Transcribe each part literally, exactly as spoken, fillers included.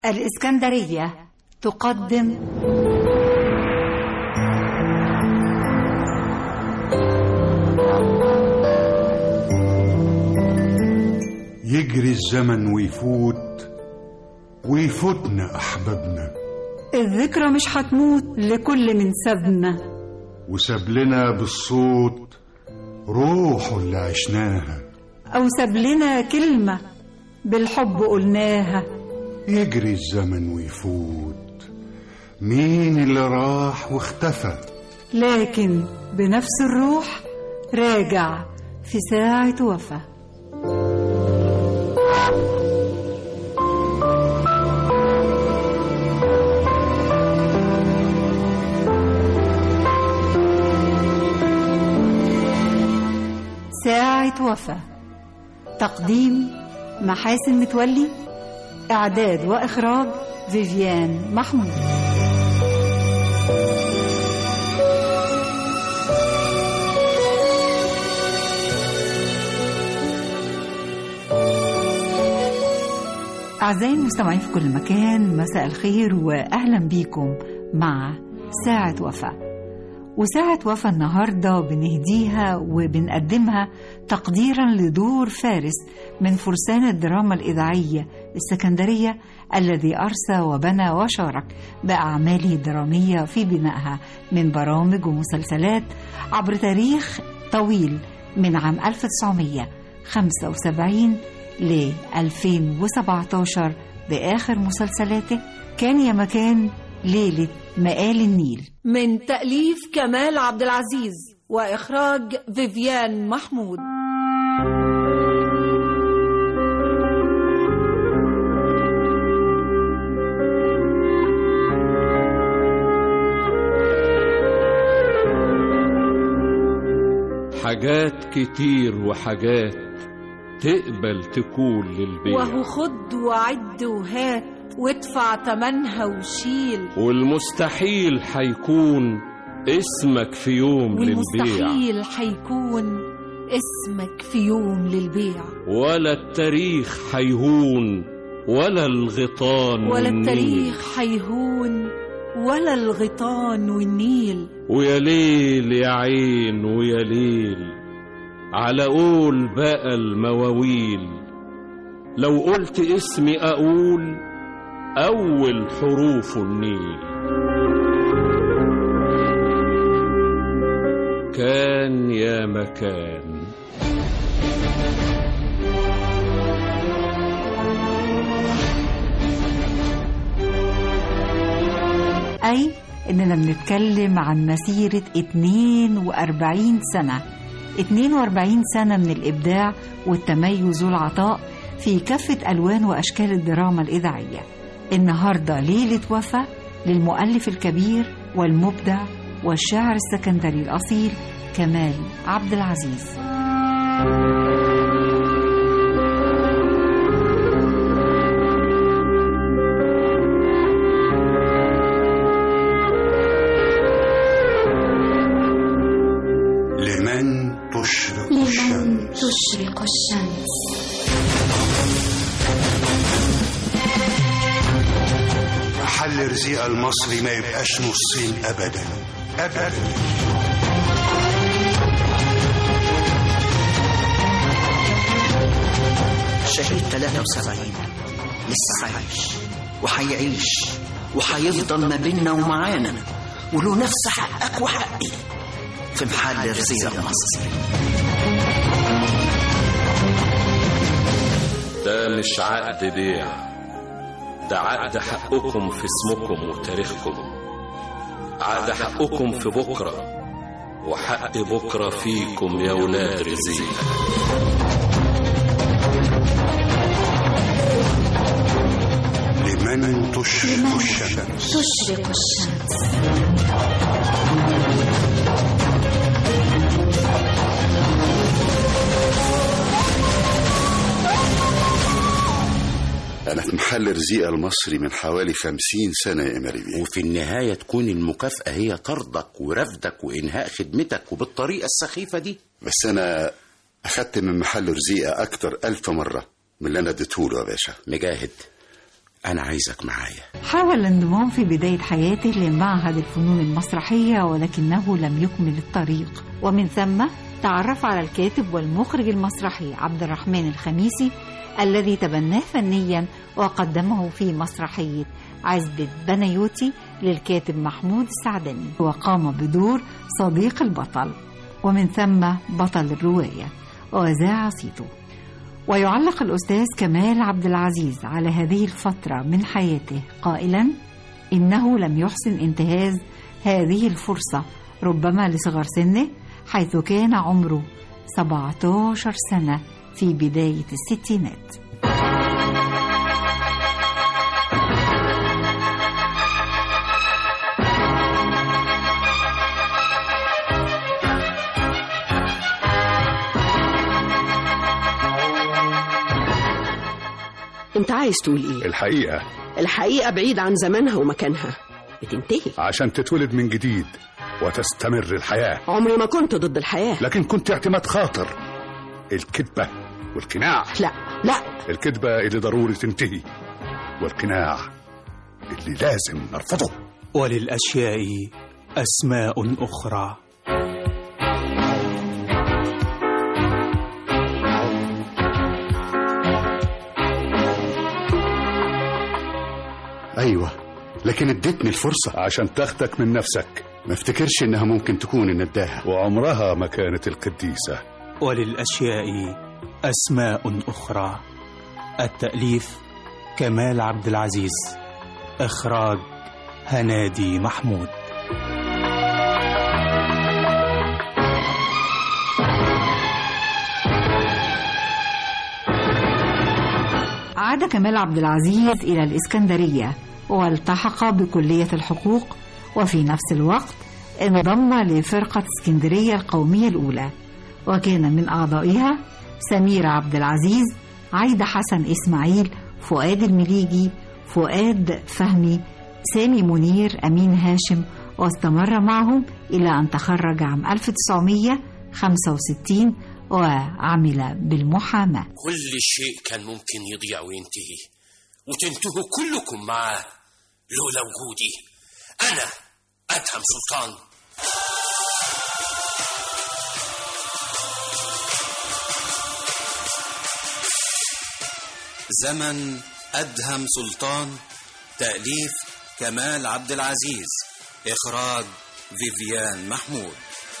الإسكندرية تقدم يجري الزمن ويفوت ويفوتنا أحبابنا، الذكرى مش هتموت لكل من سابنا، وساب لنا بالصوت روحه اللي عشناها، أو ساب لنا كلمة بالحب قلناها. يجري الزمن ويفوت، مين اللي راح واختفى، لكن بنفس الروح راجع في ساعة وفا. ساعة وفا، تقديم محاسن متولي، إعداد وإخراج فيفيان محمود. أعزائي المستمعين في كل مكان، مساء الخير وأهلا بيكم مع ساعة وفا. وساعة وفا النهاردة بنهديها وبنقدمها تقديرا لدور فارس من فرسان الدراما الإذاعية السكندرية الذي أرسى وبنى وشارك بأعماله الدرامية في بنائها من برامج ومسلسلات عبر تاريخ طويل من عام ألف وتسعمائة وخمسة وسبعين ل ألفين وسبعة عشر بآخر مسلسلاته كان يا مكان ليلة مقال النيل، من تأليف كمال عبد العزيز وإخراج فيفيان محمود. حاجات كتير وحاجات تقبل تكون للبيع، وهو خد وعد وهات وادفع تمنها وشيل، والمستحيل حيكون اسمك في يوم للبيع، والمستحيل حيكون اسمك في يوم للبيع، ولا التاريخ حيهون ولا الغيطان ولا والنيل، التاريخ حيهون ولا الغيطان والنيل. ويا ليل يا عين ويا ليل على قول بقى المواويل، لو قلت اسمي أقول أول حروف النيل. كان يا مكان. أي إننا بنتكلم عن مسيرة اثنين وأربعين سنة، اثنين وأربعين سنة من الإبداع والتميز والعطاء في كافة ألوان وأشكال الدراما الإذاعية. النهاردة ليلة وفا للمؤلف الكبير والمبدع والشاعر السكندري الأصيل كمال عبد العزيز. لمن تشرق لمن الشمس، تشرق الشمس. محل رزيق المصري ما يبقاش نصين أبدا أبدا. شهيد ثلاثة وسبعين لسه عايش وحيعيش وحيفضل ما بيننا ومعانا، وله نفس حقك وحقي في محل رزيق المصري. ده مش عقد بيع، ده عقد حقكم في اسمكم وتاريخكم، عقد حقكم في بكرة وحق بكرة فيكم يا ولاد رزيق. لمن تشرق الشمس، تشرق الشمس. أنا في محل رزيق المصري من حوالي خمسين سنة يا إماري بيه، وفي النهاية تكون المكافأة هي طردك ورفدك وإنهاء خدمتك وبالطريقة السخيفة دي. بس أنا أخدت من محل رزيقة أكتر ألف مرة من اللي أنا اديتهوله يا باشا. مجاهد، أنا عايزك معايا. حاول الانضمام في بداية حياته لمعهد الفنون المسرحية، ولكنه لم يكمل الطريق، ومن ثم تعرف على الكاتب والمخرج المسرحي عبد الرحمن الخميسي الذي تبناه فنيا وقدمه في مسرحية عزبة بنيوتي للكاتب محمود السعدني، وقام بدور صديق البطل، ومن ثم بطل الرواية، وذاع صيته. ويعلق الأستاذ كمال عبد العزيز على هذه الفترة من حياته قائلا: إنه لم يحسن انتهاز هذه الفرصة ربما لصغر سنه، حيث كان عمره سبعة عشر سنة في بداية الستينات. انت عايز تقول ايه؟ الحقيقة الحقيقة بعيد عن زمانها ومكانها، بتنتهي عشان تتولد من جديد وتستمر الحياة. عمري ما كنت ضد الحياة، لكن كنت اعتماد خاطر. الكذبة والقناع، لا لا الكذبة اللي ضروري تنتهي، والقناع اللي لازم نرفضه. وللأشياء أسماء أخرى. أيوة، لكن اديتني الفرصة عشان تاخدك من نفسك. ما افتكرش إنها ممكن تكون النداهة، وعمرها ما كانت القديسة. وللأشياء أسماء أخرى. التأليف كمال عبد العزيز، إخراج هنادي محمود. عاد كمال عبد العزيز إلى الإسكندرية والتحق بكلية الحقوق، وفي نفس الوقت انضم لفرقة اسكندرية القومية الأولى، وكان من أعضائها سميرة عبد العزيز، عايدة حسن إسماعيل، فؤاد المليجي، فؤاد فهمي، سامي منير، أمين هاشم، واستمر معهم إلى أن تخرج عام ألف وتسعمائة وخمسة وستين وعمل بالمحاماة. كل شيء كان ممكن يضيع وينتهي، وتنتهوا كلكم معاه لولا وجودي أنا أدهم سلطان. زمن أدهم سلطان، تأليف كمال عبد العزيز، إخراج فيفيان محمود.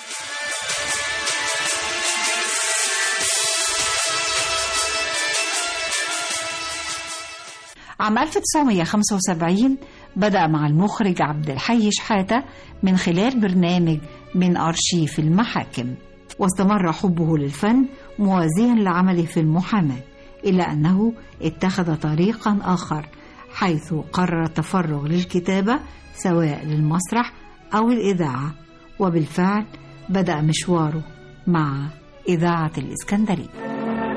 عام ألف وتسعمائة وخمسة وسبعين بدأ مع المخرج عبد الحي شحاتة من خلال برنامج من أرشيف المحاكم، واستمر حبه للفن موازيا لعمله في المحاماة، إلى أنه اتخذ طريقا آخر حيث قرر التفرغ للكتابة سواء للمسرح أو الإذاعة، وبالفعل بدأ مشواره مع إذاعة الإسكندرية.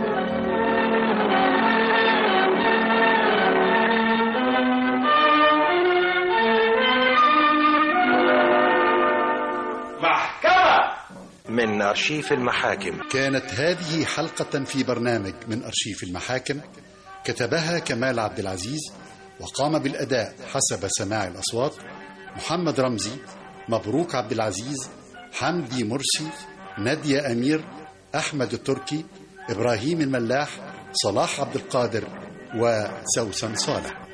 من أرشيف المحاكم. كانت هذه حلقة في برنامج من أرشيف المحاكم، كتبها كمال عبد العزيز، وقام بالأداء حسب سماع الأصوات محمد رمزي، مبروك عبد العزيز، حمدي مرسي، نادية أمير، أحمد التركي، إبراهيم الملاح، صلاح عبد القادر، وسوسن صالح.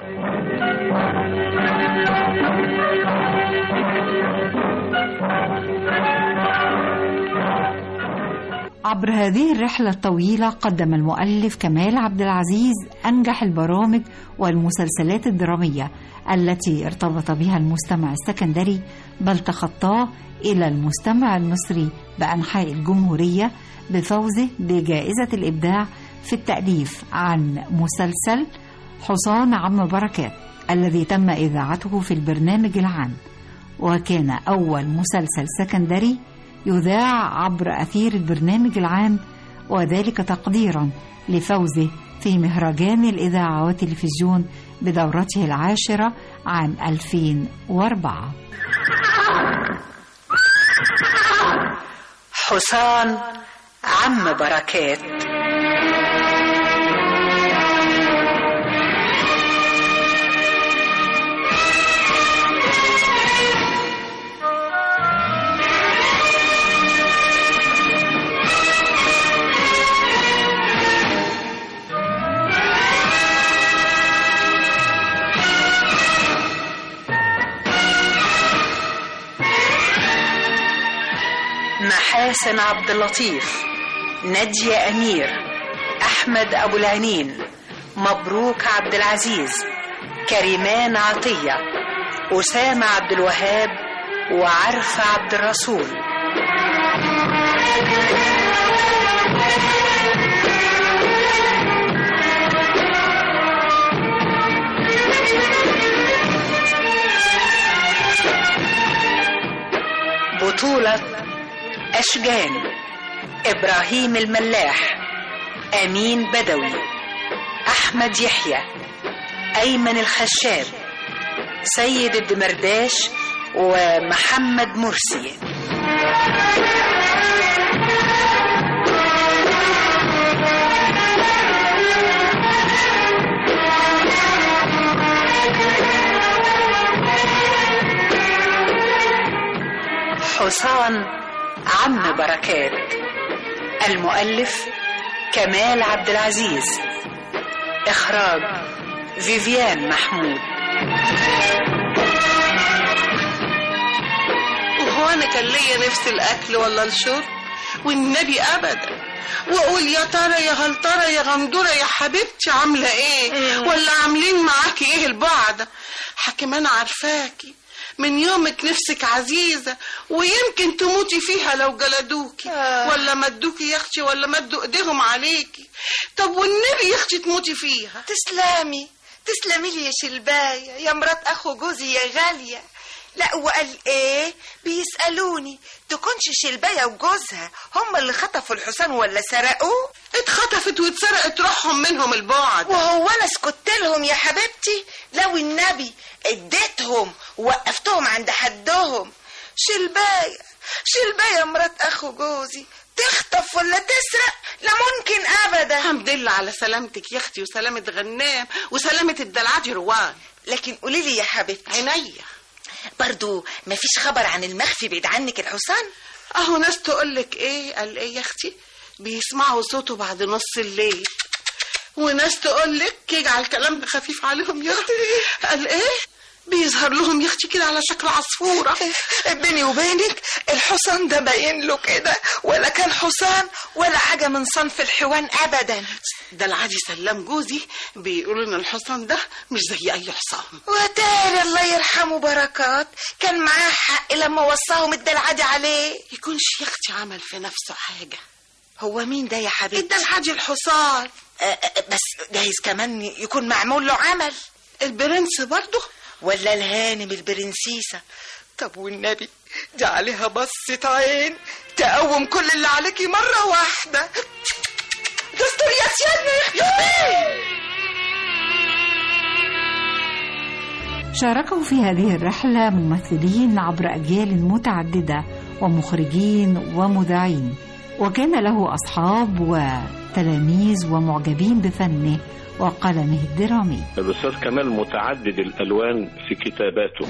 عبر هذه الرحلة الطويلة قدم المؤلف كمال عبد العزيز أنجح البرامج والمسلسلات الدرامية التي ارتبط بها المستمع السكندري، بل تخطاه إلى المستمع المصري بأنحاء الجمهورية بفوزه بجائزة الإبداع في التأليف عن مسلسل حصان عم بركات الذي تم إذاعته في البرنامج العام، وكان أول مسلسل سكندري يذاع عبر أثير البرنامج العام، وذلك تقديرا لفوزه في مهرجان الإذاعة والتلفزيون بدورته العاشرة عام ألفين وأربعة. حصان عم بركات. محاسن عبد اللطيف، نادية أمير، أحمد أبو العنين، مبروك عبد العزيز، كريمان عطية، أسامة عبد الوهاب، وعرفة عبد الرسول. بطولة أشجان: إبراهيم الملاح، أمين بدوي، أحمد يحيى، أيمن الخشاب، سيد الدمرداش، ومحمد مرسي. حسان عم بركات. المؤلف كمال عبد العزيز. إخراج فيفيان محمود. وهو أنا كان ليا نفس الأكل ولا الشرب؟ والنبي أبدا. وأقول يا ترى يا هل ترى يا غندورة يا حبيبتي عاملة إيه؟ مم. ولا عاملين معاكي إيه البعض؟ حكم أنا عارفاكي من يومك نفسك عزيزة، ويمكن تموتي فيها لو جلدوكي. آه. ولا مدوكي يا اختي، ولا مدوا ايديهم عليكي. طب والنبي يا اختي تموتي فيها. تسلمي تسلمي لي يا شلباية يا مرات اخو جوزي يا غالية. لا وقال ايه؟ بيسألوني تكونش شلباية وجوزها هم اللي خطفوا الحصان ولا سرقوه؟ اتخطفت واتسرقت روحهم منهم البعد. وهو انا سكت لهم يا حبيبتي؟ لو النبي اديتهم ووقفتهم عند حدهم. شلباية شلباية مرات اخو جوزي تخطف ولا تسرق؟ لا ممكن ابدا. الحمد لله على سلامتك يا اختي، وسلامة غنام، وسلامة الدلعاجي روان. لكن قولي لي يا حبيبتي، عينيا، برضو مفيش خبر عن المخفي بعيد عنك الحصان؟ اهو ناس تقولك ايه قال ايه يا اختي، بيسمعوا صوته بعد نص الليل، وناس تقولك يجعل كلام خفيف عليهم يا اختي قال ايه بيظهر لهم يا اختي كده على شكل عصفورة. بيني وبينك الحصان ده باين له كده ولا كان حصان ولا حاجة من صنف الحيوان ابدا. ده العادي سلام جوزي بيقولوا ان الحصان ده مش زي اي حصان. وتاري الله يرحمه بركات كان معاه حق لما وصاهم الدلعادي عليه. يكونش يا اختي عمل في نفسه حاجة. هو مين ده يا حبيبتي؟ الدلعادي الحصان. أه أه بس جايز كمان يكون معمول له عمل. البرنس برضه ولا الهانم البرنسيسة؟ طب والنبي دي عليها بصة عين تقوم كل اللي عليكي مرة واحدة. دستور يا سيادنا. شاركوا في هذه الرحلة ممثلين عبر أجيال متعددة ومخرجين ومذيعين، وكان له أصحاب وتلاميذ ومعجبين بفنه وقلمه الدرامي. الأستاذ كمال متعدد الألوان في كتاباته.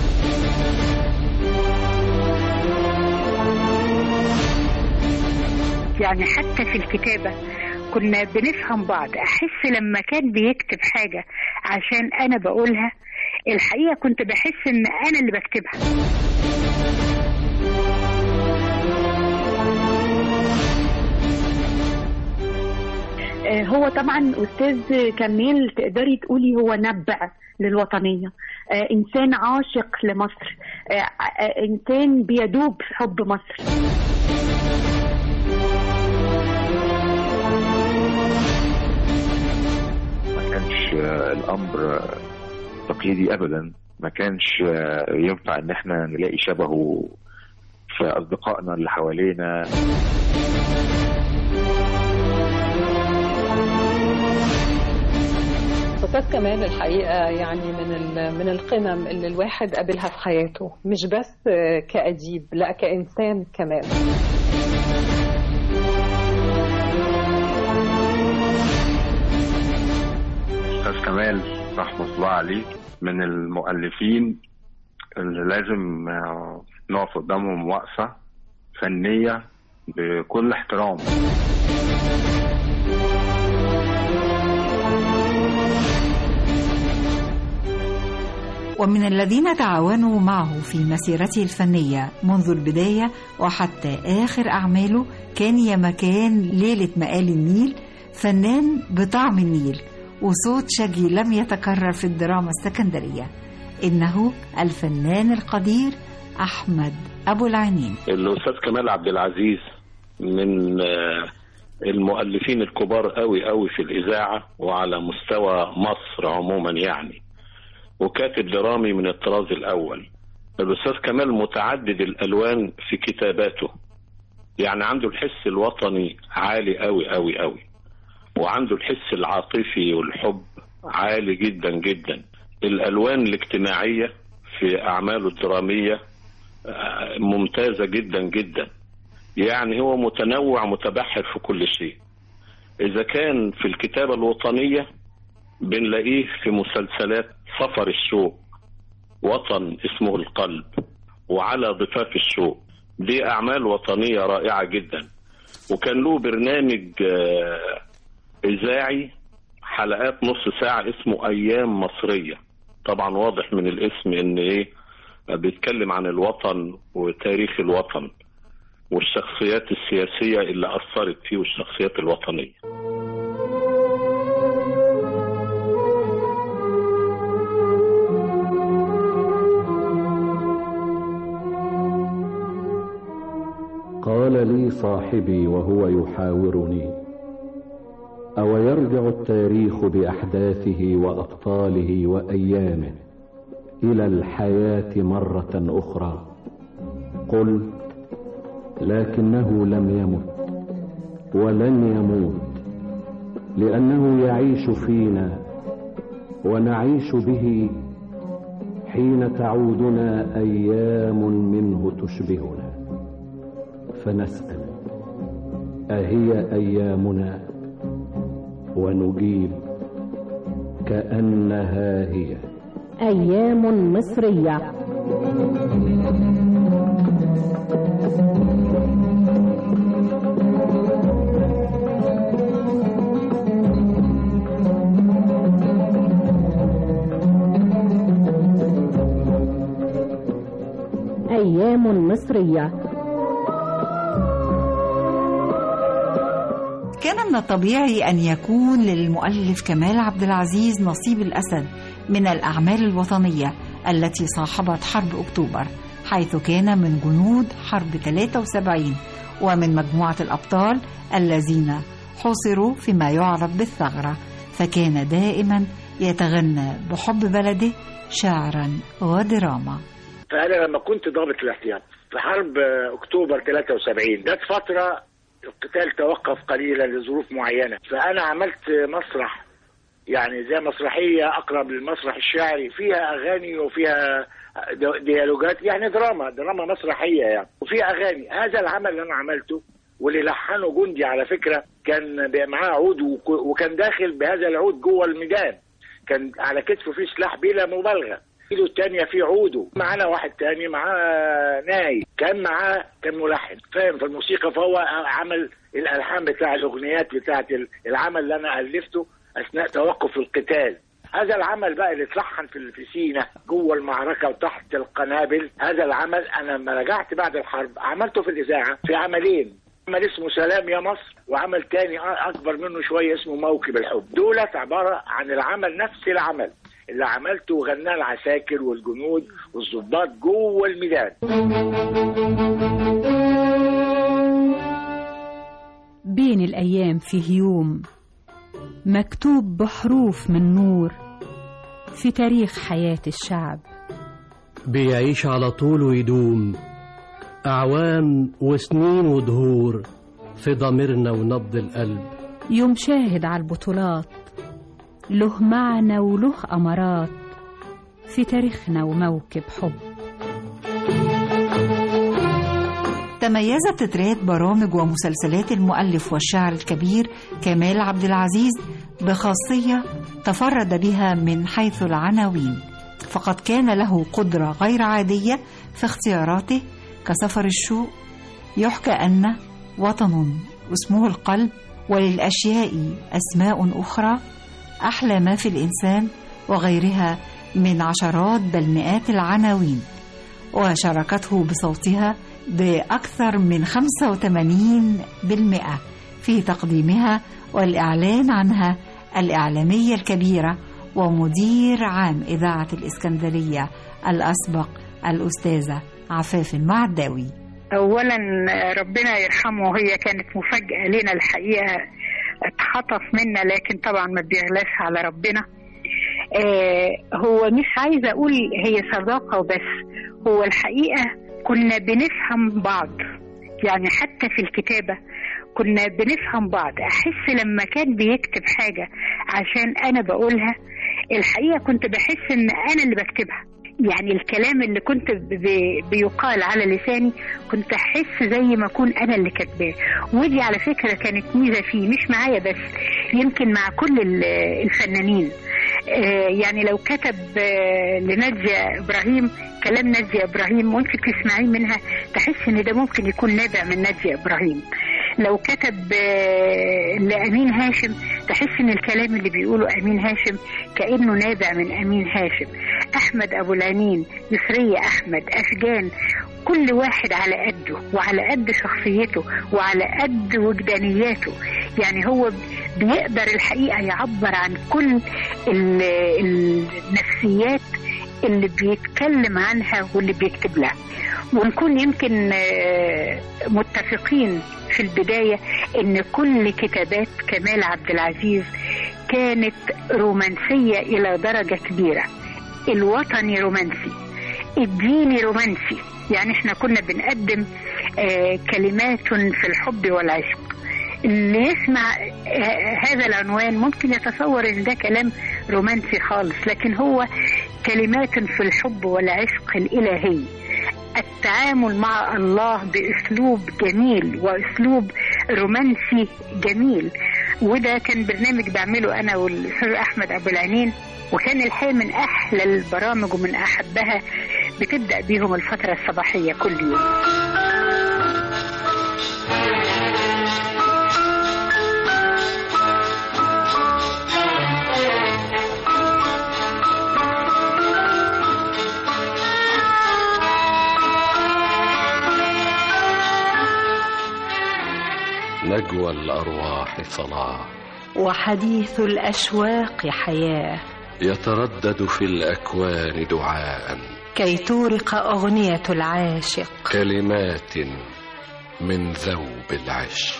يعني حتى في الكتابة كنا بنفهم بعض. أحس لما كان بيكتب حاجة عشان أنا بقولها، الحقيقة كنت بحس إن أنا اللي بكتبها. هو طبعا أستاذ كمال تقدري تقولي هو نبع للوطنية، آه إنسان عاشق لمصر، آه آه إنسان بيدوب في حب مصر. ما كانش الأمر تقليدي أبدا، ما كانش ينفع إن احنا نلاقي شبهه في أصدقائنا اللي حوالينا. أستاذ كمال الحقيقة يعني من من القمم اللي الواحد قابلها في حياته، مش بس كأديب، لا كإنسان كمان. أستاذ كمال رحمة الله عليه من المؤلفين اللي لازم نقف قدامهم وقفة فنية بكل احترام. ومن الذين تعاونوا معه في مسيرته الفنية منذ البداية وحتى آخر أعماله كان يا مكان ليلة مقال النيل، فنان بطعم النيل وصوت شجي لم يتكرر في الدراما السكندرية. إنه الفنان القدير أحمد أبو العينين. الأستاذ كمال عبد العزيز من المؤلفين الكبار قوي قوي في الإذاعة وعلى مستوى مصر عموما يعني، وكاتب درامي من الطراز الأول. الأستاذ كمال متعدد الألوان في كتاباته، يعني عنده الحس الوطني عالي قوي قوي قوي، وعنده الحس العاطفي والحب عالي جدا جدا. الألوان الاجتماعية في أعماله الدرامية ممتازة جدا جدا، يعني هو متنوع متبحر في كل شيء. إذا كان في الكتابة الوطنية بنلاقيه في مسلسلات سفر الشوق، وطن اسمه القلب، وعلى ضفاف الشوق، دي أعمال وطنية رائعة جدا. وكان له برنامج إذاعي حلقات نص ساعة اسمه أيام مصرية، طبعا واضح من الاسم إن إيه بيتكلم عن الوطن وتاريخ الوطن والشخصيات السياسية اللي أثرت فيه والشخصيات الوطنية. قال لي صاحبي وهو يحاورني: أو يرجع التاريخ بأحداثه وأبطاله وأيامه إلى الحياة مرة أخرى؟ قلت: لكنه لم يمت ولن يموت، لأنه يعيش فينا ونعيش به حين تعودنا أيام منه تشبهنا، فنسأل: أهي أيامنا؟ ونجيب: كأنها هي أيام مصرية. أيام مصرية. كان من الطبيعي أن يكون للمؤلف كمال عبد العزيز نصيب الأسد من الأعمال الوطنية التي صاحبت حرب أكتوبر، حيث كان من جنود حرب ثلاثة وسبعين ومن مجموعة الأبطال الذين حصروا فيما يعرف بالثغرة، فكان دائما يتغنى بحب بلده شعرا ودراما. فأنا لما كنت ضابط الاحتياط في حرب أكتوبر ثلاثة وسبعين جت فترة القتال توقف قليلا لظروف معينة، فأنا عملت مسرح يعني زي مسرحية أقرب للمسرح الشعري، فيها أغاني وفيها ديالوجات، يعني دراما دراما مسرحية يعني، وفيها أغاني. هذا العمل اللي أنا عملته واللي لحنه جندي على فكرة، كان معاه عود وكان داخل بهذا العود جوه الميدان، كان على كتفه فيه سلاح بلا مبالغة، ايده التانية فيه عوده، معانا واحد تاني معاه ناي، كان معاه كان ملحن فاهم في الموسيقى، فهو عمل الألحان بتاع الأغنيات بتاعت العمل اللي أنا ألفته أثناء توقف القتال. هذا العمل بقى اللي اتلحن في سينا جوه المعركة وتحت القنابل، هذا العمل أنا لما رجعت بعد الحرب عملته في الإذاعة في عملين، عمل اسمه سلام يا مصر، وعمل تاني أكبر منه شوية اسمه موكب الحب. دولت عبارة عن العمل نفس العمل اللي عملته وغناه العساكر والجنود والضباط جوه الميدان. بين الأيام فيه يوم مكتوب بحروف من نور في تاريخ حياة الشعب، بيعيش على طول ويدوم أعوام وسنين ودهور في ضميرنا ونبض القلب. يوم شاهد على البطولات له معنى وله أمارات في تاريخنا وموكب حب. تميزت تترات برامج ومسلسلات المؤلف والشاعر الكبير كمال عبد العزيز بخاصية تفرد بها من حيث العناوين، فقد كان له قدرة غير عادية في اختياراته، كسفر الشوق، يحكى أن وطن اسمه القلب، وللأشياء أسماء أخرى، أحلى ما في الإنسان، وغيرها من عشرات بل مئات العناوين، وشاركته بصوتها بأكثر من خمسة وثمانين بالمئة في تقديمها والإعلان عنها الإعلامية الكبيرة ومدير عام إذاعة الإسكندرية الأسبق الأستاذة عفاف المعداوي. أولا ربنا يرحمه، هي كانت مفاجأة لنا الحقيقة، اتخطف منا لكن طبعا ما بيغلاش على ربنا. آه هو مش عايزة أقول هي صداقة وبس، هو الحقيقة كنا بنفهم بعض، يعني حتى في الكتابة كنا بنفهم بعض. أحس لما كان بيكتب حاجة عشان أنا بقولها، الحقيقة كنت بحس إن أنا اللي بكتبها، يعني الكلام اللي كنت بيقال على لساني كنت أحس زي ما أكون أنا اللي كاتباه. ودي على فكرة كانت ميزة فيه، مش معايا بس، يمكن مع كل الفنانين. يعني لو كتب لنادية إبراهيم كلام نادية إبراهيم وانت تسمعين منها تحس ان ده ممكن يكون نابع من نادية إبراهيم. لو كتب لأمين هاشم تحس ان الكلام اللي بيقوله أمين هاشم كأنه نابع من أمين هاشم. أحمد أبو العنين، يسرية أحمد، أشجان، كل واحد على قده وعلى قد شخصيته وعلى قد وجدانياته. يعني هو بيقدر الحقيقة يعبر عن كل النفسيات اللي بيتكلم عنها واللي بيكتب لها. ونكون يمكن متفقين في البداية ان كل كتابات كمال عبد العزيز كانت رومانسية الى درجة كبيرة. الوطني رومانسي، الديني رومانسي، يعني احنا كنا بنقدم كلمات في الحب والعشق. اللي يسمع هذا العنوان ممكن يتصور ان ده كلام رومانسي خالص، لكن هو كلمات في الحب والعشق الإلهي. التعامل مع الله بأسلوب جميل وأسلوب رومانسي جميل. وده كان برنامج بعمله أنا والأستاذ أحمد أبو العنين، وكان الحقيقة من أحلى البرامج ومن أحبها، بتبدأ بيهم الفترة الصباحية كل يوم. نجوى الأرواح صلاة، وحديث الأشواق حياة، يتردد في الأكوان دعاء كي تورق أغنية العاشق كلمات من ذوب العشق.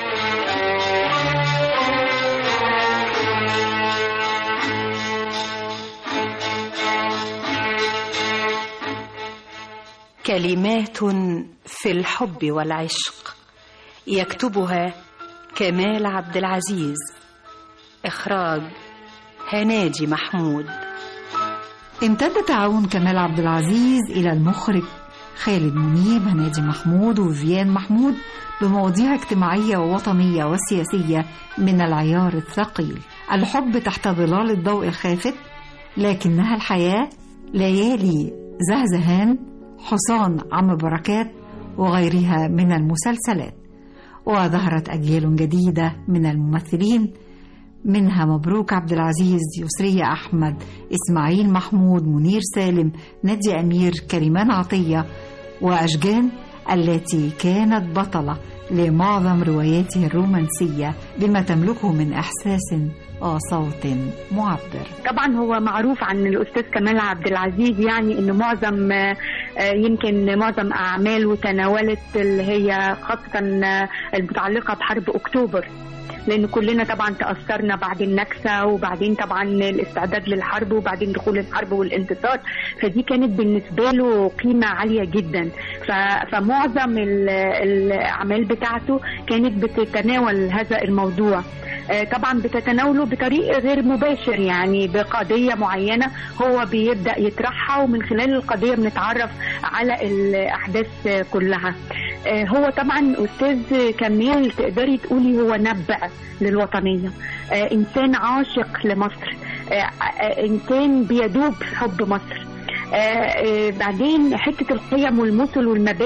كلمات في الحب والعشق، يكتبها كمال عبد العزيز، إخراج هنادي محمود. امتد تعاون كمال عبد العزيز إلى المخرج خالد منيب، هنادي محمود وفيفيان محمود بمواضيع اجتماعية ووطنية وسياسية من العيار الثقيل. الحب تحت ظلال الضوء الخافت، لكنها الحياة، ليالي زهزهان، حصان عم بركات، وغيرها من المسلسلات. وظهرت أجيال جديدة من الممثلين، منها مبروك عبد العزيز، يسرية أحمد، إسماعيل محمود، منير سالم، نادية أمير، كريمان عطية، وأشجان التي كانت بطلة لمعظم رواياته الرومانسية بما تملكه من إحساس وصوت معبر. طبعا هو معروف عن الأستاذ كمال عبد العزيز يعني إنه معظم يمكن معظم أعماله تناولت اللي هي خاصة المتعلقة بحرب أكتوبر، لأن كلنا طبعا تأثرنا بعد النكسة، وبعدين طبعا الاستعداد للحرب، وبعدين دخول الحرب والانتصار، فدي كانت بالنسبة له قيمة عالية جدا. فمعظم الأعمال بتاعته كانت بتتناول هذا الموضوع، طبعا بتتناوله بطريق غير مباشر، يعني بقضية معينة هو بيبدأ يطرحها، ومن خلال القضية بنتعرف على الأحداث كلها. هو طبعا أستاذ كمال تقدري تقولي هو نبع للوطنية، إنسان عاشق لمصر، إنسان بيدوب في حب مصر. آه آه بعدين حتة القيم والمثل والمبادئ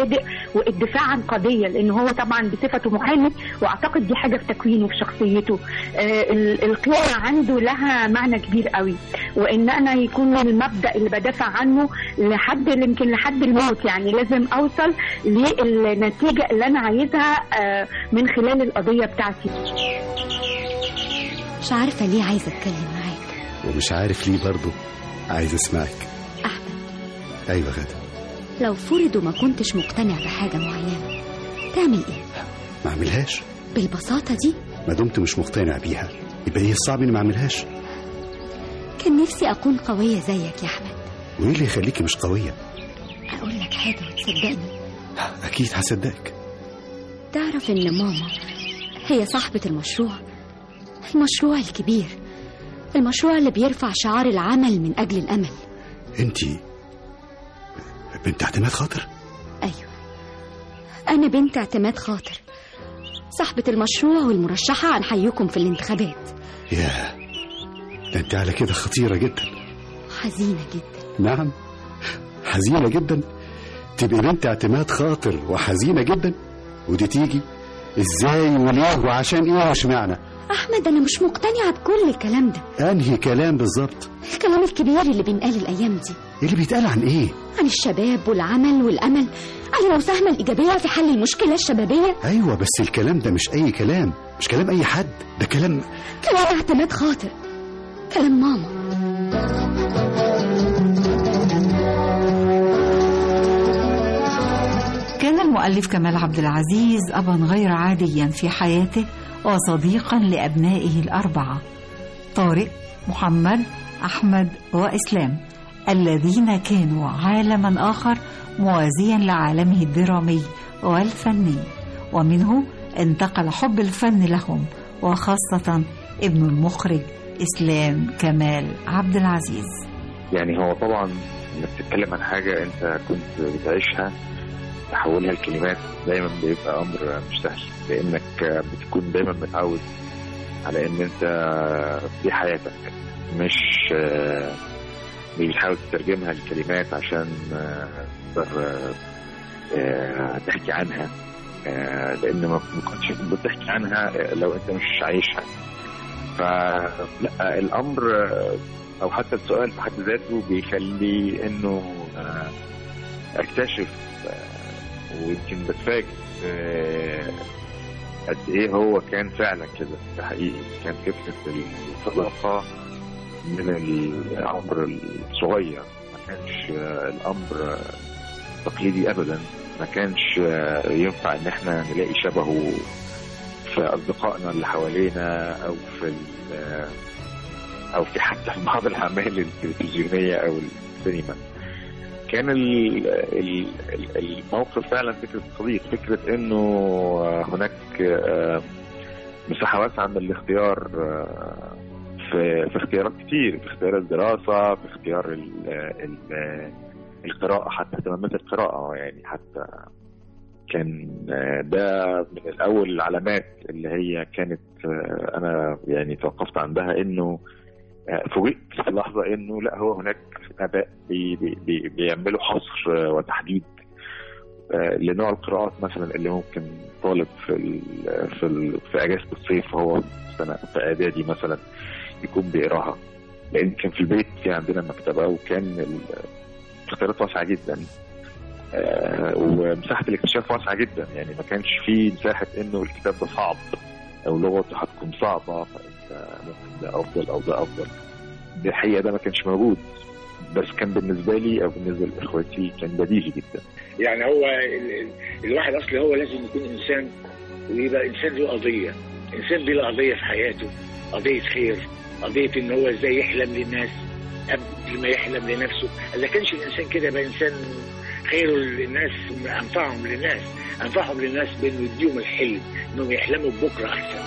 والدفاع عن قضيه، لان هو طبعا بصفته محامي واعتقد دي حاجه في تكوينه في شخصيته. آه القياده عنده لها معنى كبير قوي، وان انا يكون المبدا اللي بدافع عنه لحد يمكن لحد الموت، يعني لازم اوصل للنتيجه اللي انا عايزها آه من خلال القضيه بتاعتي. مش عارفه ليه عايزه اتكلم معاك، ومش عارف ليه برضو عايز اسمعك. احمد، ايوه غدا، لو فرض وما كنتش مقتنع بحاجه معينه تعمل ايه؟ ما اعملهاش بالبساطه دي. ما دمت مش مقتنع بيها يبقى ايه الصعب اني ما اعملهاش؟ كان نفسي اكون قويه زيك يا احمد. وايه اللي يخليكي مش قويه؟ اقول لك حاجه وتصدقني. اكيد هصدقك. تعرف ان ماما هي صاحبه المشروع، المشروع الكبير، المشروع اللي بيرفع شعار العمل من اجل الامل. انتي بنت اعتماد خاطر؟ ايوه، انا بنت اعتماد خاطر، صاحبة المشروع والمرشحة عن حيكم في الانتخابات. ياه، ده انت على كده خطيرة جدا. حزينة جدا. نعم، حزينة جدا. تبقي بنت اعتماد خاطر وحزينة جدا؟ ودي تيجي ازاي وليه وعشان ايه واشمعنى؟ احمد، انا مش مقتنعة بكل الكلام ده. انهي كلام بالظبط؟ الكلام الكبير اللي بينقال الايام دي. اللي بيتقال عن ايه؟ عن الشباب والعمل والامل، عن المساهمة الإيجابية في حل المشكلة الشبابية. أيوة، بس الكلام ده مش أي كلام، مش كلام أي حد، ده كلام كلام اعتماد خاطر، كلام ماما. كان المؤلف كمال عبد العزيز أبا غير عاديا في حياته وصديقا لأبنائه الأربعة، طارق، محمد، أحمد وإسلام، الذين كانوا عالما آخر موازيا لعالمه الدرامي والفني، ومنه انتقل حب الفن لهم، وخاصة ابن المخرج إسلام كمال عبد العزيز. يعني هو طبعا انك تتكلم عن حاجة انت كنت بتعيشها تحولها لكلمات دايما بيبقى امر مش سهل، لانك بتكون دايما متعود على ان انت دي حياتك، مش مش بتحاول تترجمها لكلمات عشان تقدر تحكي عنها، لان ما كنتش بتحكي عنها لو انت مش عايشها. فلا الامر او حتى السؤال في حد ذاته بيخلي انه اكتشف ويمكن بتفاجئ قد ايه هو كان فعلا كده. ده حقيقي كان فكرة الصداقة من العمر الصغير، ما كانش الامر تقليدي ابدا، ما كانش ينفع ان احنا نلاقي شبهه في اصدقائنا اللي حوالينا او في او في حتى في بعض الاعمال التلفزيونيه او السينما. كان الموقف فعلا فكره صديق، فكره انه هناك مساحه واسعه من الاختيار في في اختيارات كتير، في اختيار الدراسه، في اختيار ال ال القراءه، حتى اهتمامات القراءه. يعني حتى كان ده من الاول العلامات اللي هي كانت انا يعني توقفت عندها، انه فوجئت في اللحظه انه لا، هو هناك اباء بي بي بيعملوا حصر وتحديد لنوع القراءات مثلا اللي ممكن طالب في ال في ال في اجازه الصيف وهو سنه في اعدادي مثلا يكون بيقراها، لان كان في البيت في عندنا مكتبه وكان الاختيارات واسعه جدا ومساحه الاكتشاف واسعه جدا. يعني ما كانش في مساحه انه الكتاب ده صعب او لغته هتكون صعبه فانت ممكن ده افضل او ده افضل. دي الحقيقه ده ما كانش موجود، بس كان بالنسبه لي او بالنسبه لاخواتي كان بديهي جدا. يعني هو ال ال الواحد اصلي هو لازم يكون انسان ويبقى انسان له قضيه، انسان له قضيه في حياته، قضيه خير، قضيه ان هو ازاي يحلم للناس قبل ما يحلم لنفسه. اذا كانش الانسان كده يبقى انسان خيره للناس، انفعهم للناس، انفعهم للناس بانه يديهم الحلم انهم يحلموا بكره احسن.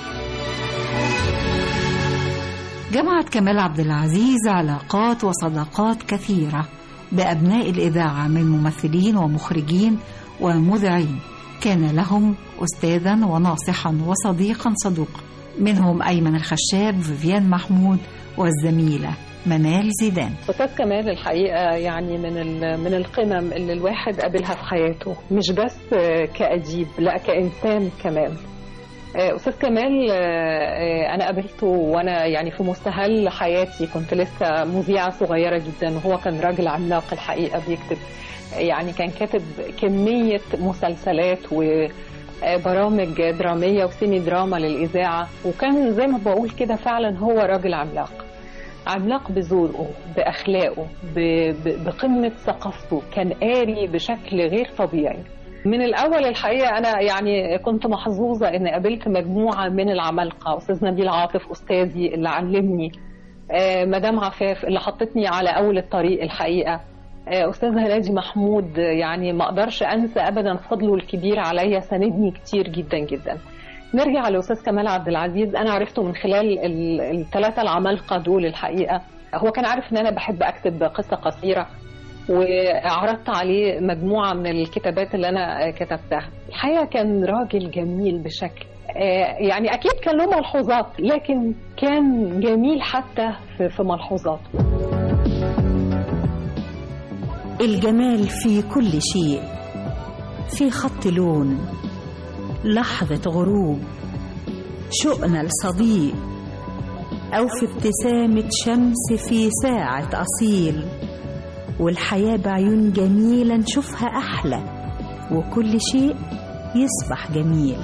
جمعت كمال عبد العزيز علاقات وصداقات كثيرة بأبناء الإذاعة من ممثلين ومخرجين ومذيعين، كان لهم أستاذا وناصحا وصديقا صدوقا، منهم أيمن الخشاب، فيفيان محمود، والزميلة منال زيدان. أستاذ كمال الحقيقة يعني من من القمم اللي الواحد قابلها في حياته، مش بس كأديب، لا كإنسان كمان. أستاذ كمال أنا قابلته وأنا يعني في مستهل حياتي، كنت لسه مذيعة صغيرة جدا، وهو كان راجل عملاق الحقيقة بيكتب، يعني كان كاتب كمية مسلسلات وبرامج درامية وسيمي دراما للإذاعة، وكان زي ما بقول كده فعلا هو راجل عملاق، عملاق بذوقه، بأخلاقه، بقمة ثقافته، كان قاري بشكل غير طبيعي. من الأول الحقيقة أنا يعني كنت محظوظة إن قابلت مجموعة من العمالقة، أستاذ نبيل عاطف أستاذي اللي علمني، مدام عفاف اللي حطتني على أول الطريق الحقيقة، أستاذ هنادي محمود، يعني ما أقدرش أنسى أبدا فضله الكبير عليا، ساندني كتير جدا جدا. نرجع لأستاذ كمال عبد العزيز، أنا عرفته من خلال الثلاثة العمالقة دول الحقيقة. هو كان عارف إن أنا بحب أكتب قصة قصيرة، وعرضت عليه مجموعة من الكتابات اللي أنا كتبتها. الحقيقة كان راجل جميل بشكل، يعني أكيد كان له ملحوظات، لكن كان جميل حتى في ملحوظاته. الجمال في كل شيء، في خط لون، لحظة غروب، شؤن الصديق، أو في ابتسامة شمس في ساعة أصيل، والحياة بعيون جميلة نشوفها أحلى، وكل شيء يصبح جميل.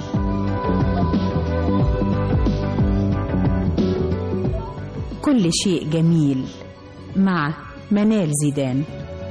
كل شيء جميل مع منال زيدان.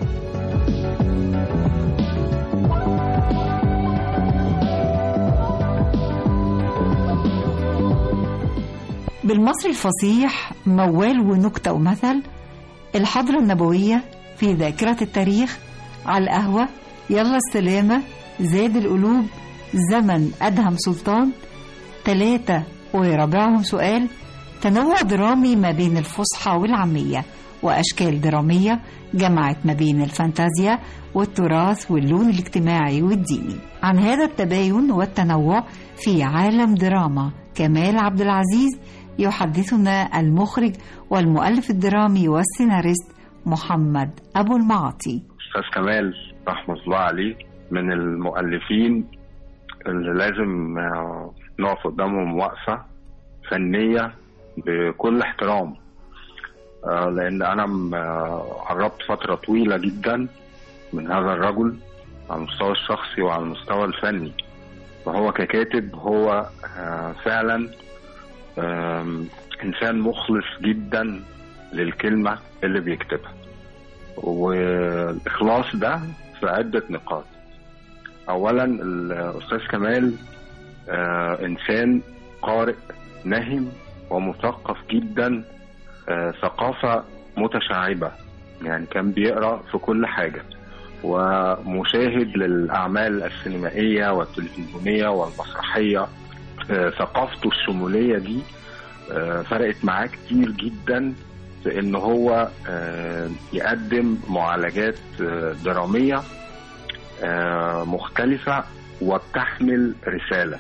بالمصري الفصيح موال ونكتة ومثل، الحضرة النبوية في ذاكرة التاريخ، على القهوة، يلا السلامة، زاد القلوب، زمن أدهم سلطان، ثلاثة ورابعهم سؤال، تنوع درامي ما بين الفصحى والعامية، وأشكال درامية جمعت ما بين الفانتازيا والتراث واللون الاجتماعي والديني. عن هذا التباين والتنوع في عالم دراما كمال عبد العزيز يحدثنا المخرج والمؤلف الدرامي والسيناريست محمد أبو المعاطي. أستاذ كمال رحمة الله عليه من المؤلفين اللي لازم نقف قدامهم وقفة فنية بكل احترام، لأن أنا قربت فترة طويلة جدا من هذا الرجل على المستوى الشخصي وعلى المستوى الفني، وهو ككاتب هو فعلا إنسان مخلص جدا للكلمة اللي بيكتبها، والإخلاص ده في عدة نقاط. أولا الأستاذ كمال إنسان قارئ نهم ومثقف جدا، ثقافة متشعبة، يعني كان بيقرأ في كل حاجة، ومشاهد للأعمال السينمائية والتلفزيونية والمسرحية. ثقافته الشمولية دي فرقت معاه كتير جدا في إن هو يقدم معالجات درامية مختلفة وبتحمل رسالة.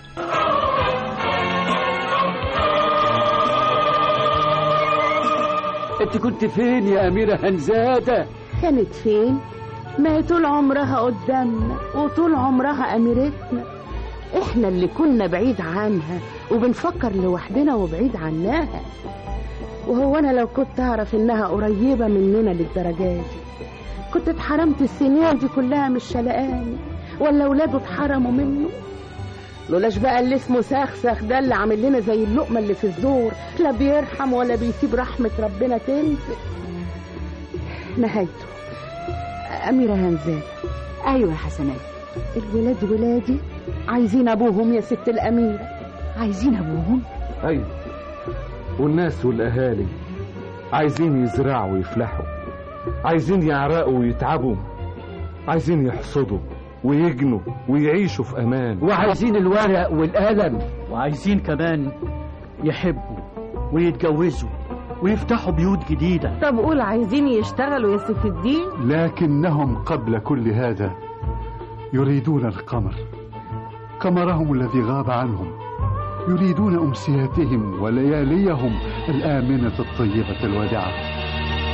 انت كنت فين يا أميرة هنزادة؟ كانت فين؟ ما هي طول عمرها قدامنا وطول عمرها أميرتنا، احنا اللي كنا بعيد عنها وبنفكر لوحدنا وبعيد عنها. وهو انا لو كنت اعرف انها قريبة مننا للدرجة دي كنت اتحرمت السنين دي كلها من الشلقاني، ولا ولاده اتحرموا منه. لولاش بقى اللي اسمه سخسخ ده اللي عامل لنا زي اللقمة اللي في الزور، لا بيرحم ولا بيسيب رحمة ربنا تنزل. نهايته أميرة هنزاد. أيوة يا حسنات، الولاد ولادي عايزين أبوهم يا ست الأميرة. عايزين أبوهم؟ أيوة، والناس والأهالي عايزين يزرعوا ويفلحوا، عايزين يعرقوا ويتعبوا، عايزين يحصدوا ويجنوا ويعيشوا في أمان، وعايزين الورق والقلم، وعايزين كمان يحبوا ويتجوزوا ويفتحوا بيوت جديدة. طب قول عايزين يشتغلوا يا سيف الدين. لكنهم قبل كل هذا يريدون القمر، قمرهم الذي غاب عنهم، يريدون أمسياتهم ولياليهم الآمنة الطيبة الوداعة.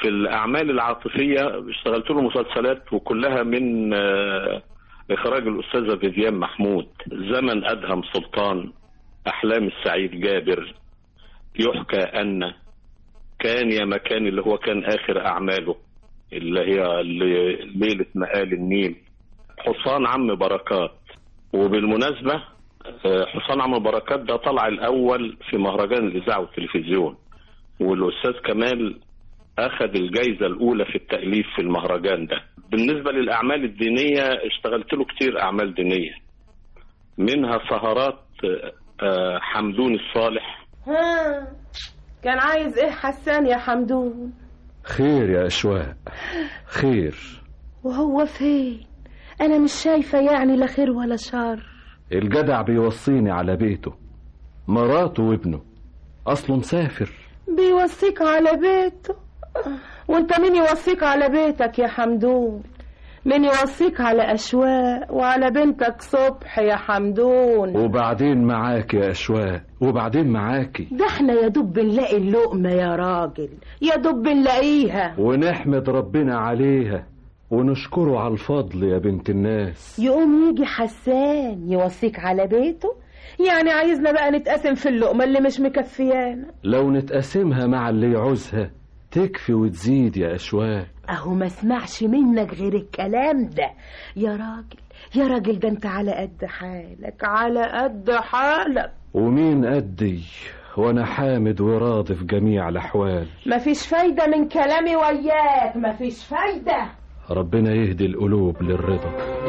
في الأعمال العاطفية اشتغلت له مسلسلات وكلها من إخراج الأستاذة فيفيان محمود. زمن أدهم سلطان، أحلام السعيد جابر، يحكى أن كان يا مكان اللي هو كان آخر أعماله اللي هي ليلة مقال النيل، حصان عم بركات. وبالمناسبة حصان عم بركات ده طلع الأول في مهرجان الإذاعة والتلفزيون، والأستاذ كمال أخذ الجائزة الأولى في التأليف في المهرجان ده. بالنسبة للأعمال الدينية اشتغلت له كتير أعمال دينية، منها سهرات حمدون الصالح. ها كان عايز ايه حسان يا حمدون؟ خير يا أشواق، خير. وهو فين؟ أنا مش شايفة يعني لا خير ولا شر. الجدع بيوصيني على بيته، مراته وابنه، أصله مسافر. بيوصيك على بيته؟ وانت مين يوصيك على بيتك يا حمدون؟ مين يوصيك على أشواق وعلى بنتك صبح يا حمدون؟ وبعدين معاك يا أشواق، وبعدين معاكي. ده احنا يا دوب بنلاقي اللقمة يا راجل، يا دوب بنلاقيها ونحمد ربنا عليها ونشكره على الفضل يا بنت الناس. يقوم يجي حسان يوصيك على بيته؟ يعني عايزنا بقى نتقاسم في اللقمة اللي مش مكفيانا؟ لو نتقاسمها مع اللي يعوزها تكفي وتزيد يا أشواق. اهو ما اسمعش منك غير الكلام ده يا راجل، يا راجل ده انت على قد حالك، على قد حالك. ومين قدي وانا حامد وراضي في جميع الاحوال. مفيش فايدة من كلامي وياك، مفيش فايدة. ربنا يهدي القلوب للرضا.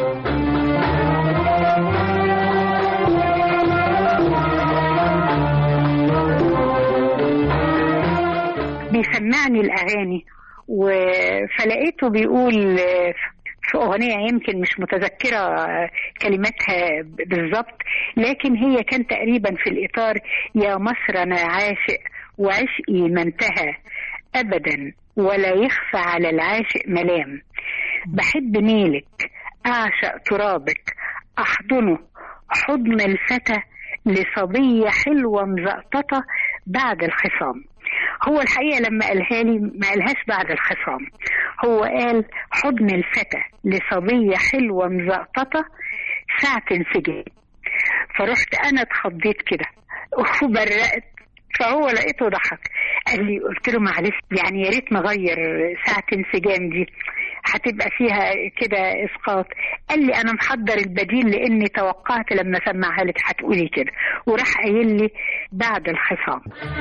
بيسمعني الأغاني فلقيته بيقول في أغنية يمكن مش متذكرة كلماتها بالضبط، لكن هي كان تقريبا في الإطار: يا مصر أنا عاشق وعشقي ما انتهى أبدا ولا يخفى على العاشق ملام، بحب ميلك أعشق ترابك أحضنه حضن الفتى لصبية حلوة مزقططة بعد الخصام. هو الحقيقة لما قالها لي ما قالهاش بعد الخصام، هو قال حضن الفتى لصبية حلوة مزقططة ساعة انفجار. فرحت أنا اتخضيت كده وبرقت، فهو لقيته ضحك قال لي، قلت له معلش يعني يا ريت نغير ساعة انسجام دي هتبقى فيها كده اسقاط. قال لي انا محضر البديل لاني توقعت لما سمعها لك هتقولي كده، وراح قايل لي بعد الخصام.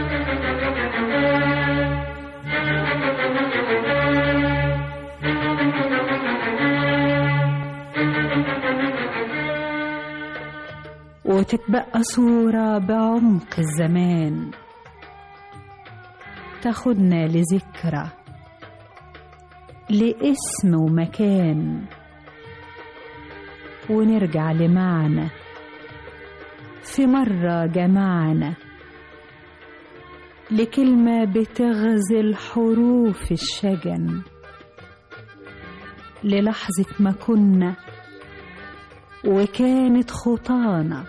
وتتبقى صورة بعمق الزمان تاخدنا لذكرى لاسم ومكان، ونرجع لمعنى في مرة جمعنا لكلمة بتغزل حروف الشجن، للحظة ما كنا وكانت خطانا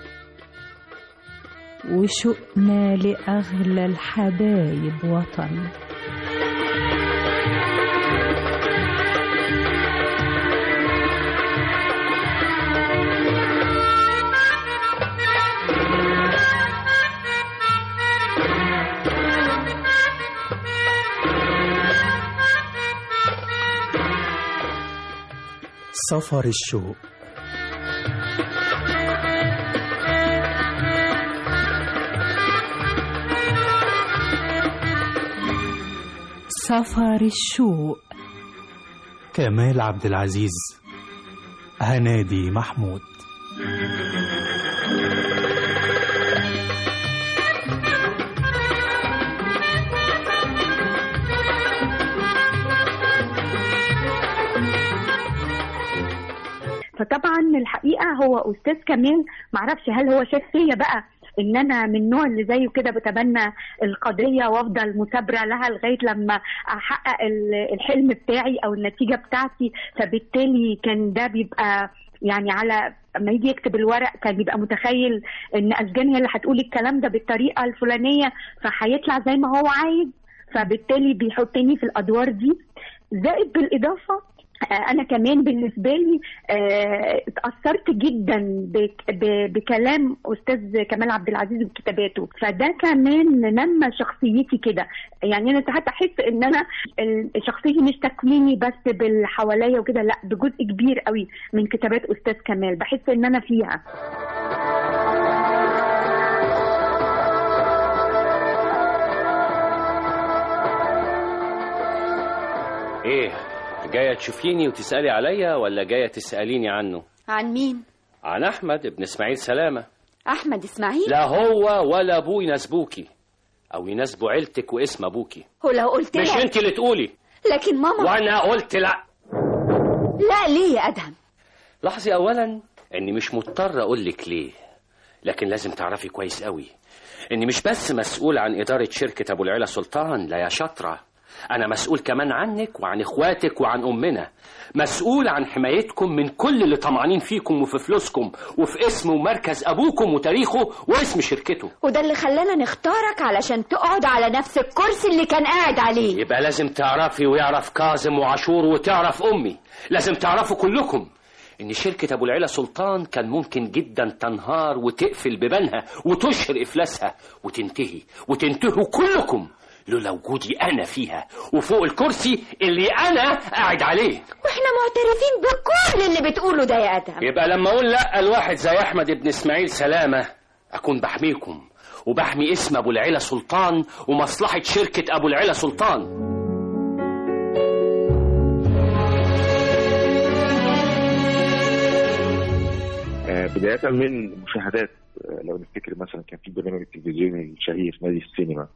وشوقنا لأغلى الحبايب وطن. سفر الشوق. سفر الشوق. كمال عبد العزيز، هنادي محمود. فطبعا الحقيقه هو استاذ كمال، معرفش هل هو شاف فيا بقى ان انا من النوع اللي زيه كده بتبنى القضيه وافضل مثابره لها لغايه لما احقق الحلم بتاعي او النتيجه بتاعتي. فبالتالي كان ده بيبقى يعني على ما يجي يكتب الورق كان بيبقى متخيل ان أشجان هي اللي هتقول الكلام ده بالطريقه الفلانيه فهيطلع زي ما هو عايز. فبالتالي بيحطني في الادوار دي. زائد بالاضافه انا كمان بالنسبه لي اتاثرت جدا بكلام استاذ كمال عبد العزيز وكتاباته، فده كمان نمى شخصيتي كده. يعني انا ساعات احس ان انا شخصيتي مش تكويني بس بالحواليا وكده، لا بجزء كبير قوي من كتابات استاذ كمال بحس ان انا فيها. ايه جاية تشوفيني وتسألي عليا ولا جاية تسأليني عنه؟ عن مين؟ عن أحمد ابن إسماعيل سلامة. أحمد إسماعيل؟ لا هو ولا أبوه يناسبوكي أو يناسبوا عيلتك واسم أبوكي. ولو قلت مش أنت اللي تقولي. لكن ماما. وأنا قلت لا. لا ليه يا أدهم؟ لاحظي أولا إني مش مضطر أقول لك ليه، لكن لازم تعرفي كويس قوي إني مش بس مسؤول عن إدارة شركة أبو العلا سلطان، لا يا شاطرة، أنا مسؤول كمان عنك وعن إخواتك وعن أمنا، مسؤول عن حمايتكم من كل اللي طمعانين فيكم وفي فلوسكم وفي اسم ومركز أبوكم وتاريخه واسم شركته. وده اللي خلانا نختارك علشان تقعد على نفس الكرسي اللي كان قاعد عليه. يبقى لازم تعرفي ويعرف كاظم وعاشور وتعرف أمي، لازم تعرفوا كلكم إن شركة أبو العلا سلطان كان ممكن جدا تنهار وتقفل بيبانها وتشهر إفلاسها وتنتهي وتنتهوا كلكم لولا وجودي أنا فيها وفوق الكرسي اللي أنا قاعد عليه. وإحنا معترفين بكل اللي بتقوله ده يا أدهم. يبقى لما أقول لأ الواحد زي أحمد ابن إسماعيل سلامة أكون بحميكم وبحمي اسم أبو العلا سلطان ومصلحة شركة أبو العلا سلطان. بداية من مشاهدات، لو نفتكر مثلا كان في برنامج التلفزيوني الشهير نادي السينما،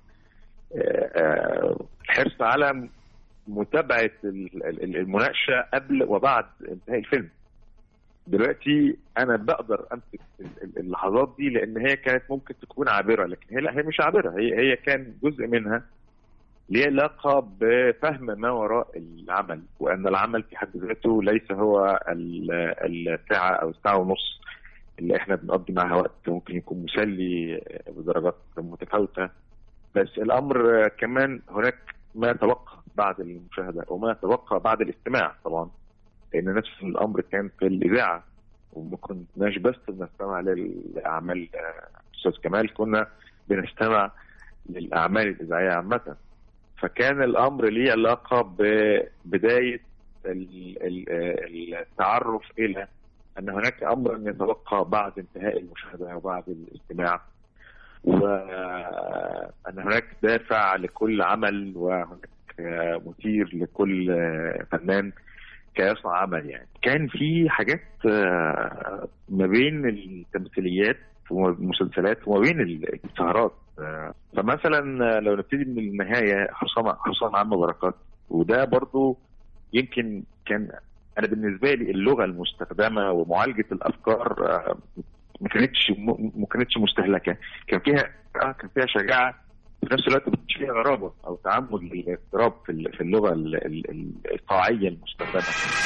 الحرص على متابعة المناقشة قبل وبعد انتهاء الفيلم. دلوقتي أنا بقدر أمسك اللحظات دي لأن هي كانت ممكن تكون عابرة، لكن هي لا، هي مش عابرة، هي هي كان جزء منها ليه علاقة بفهم ما وراء العمل، وأن العمل في حد ذاته ليس هو الساعة أو الساعة ونص اللي احنا بنقضي معها وقت ممكن يكون مسلي بدرجات متفاوتة، بس الأمر كمان هناك ما يتوقع بعد المشاهدة وما يتوقع بعد الاستماع طبعا، لأن نفس الأمر كان في الإذاعة وما كناش بس بنستمع للأعمال أستاذ كمال، كنا بنستمع للأعمال الإذاعية عامة. فكان الأمر ليه علاقة ببداية التعرف إلى أن هناك أمر يتوقع بعد انتهاء المشاهدة وبعد الاستماع، وأن هناك دافع لكل عمل وهناك مثير لكل فنان كيصنع عمل. يعني كان في حاجات ما بين التمثيليات والمسلسلات وما بين السهرات. فمثلا لو نبتدي من النهاية، حسام حسام عم بركات، وده برضو يمكن كان أنا بالنسبة لي اللغة المستخدمة ومعالجة الأفكار ما كانتش ما كانتش مستهلكة، كان فيها كان فيها شجاعة في نفس الوقت، مش فيها غرابة أو تعمد للاضطراب في اللغة الإيقاعية المستخدمة.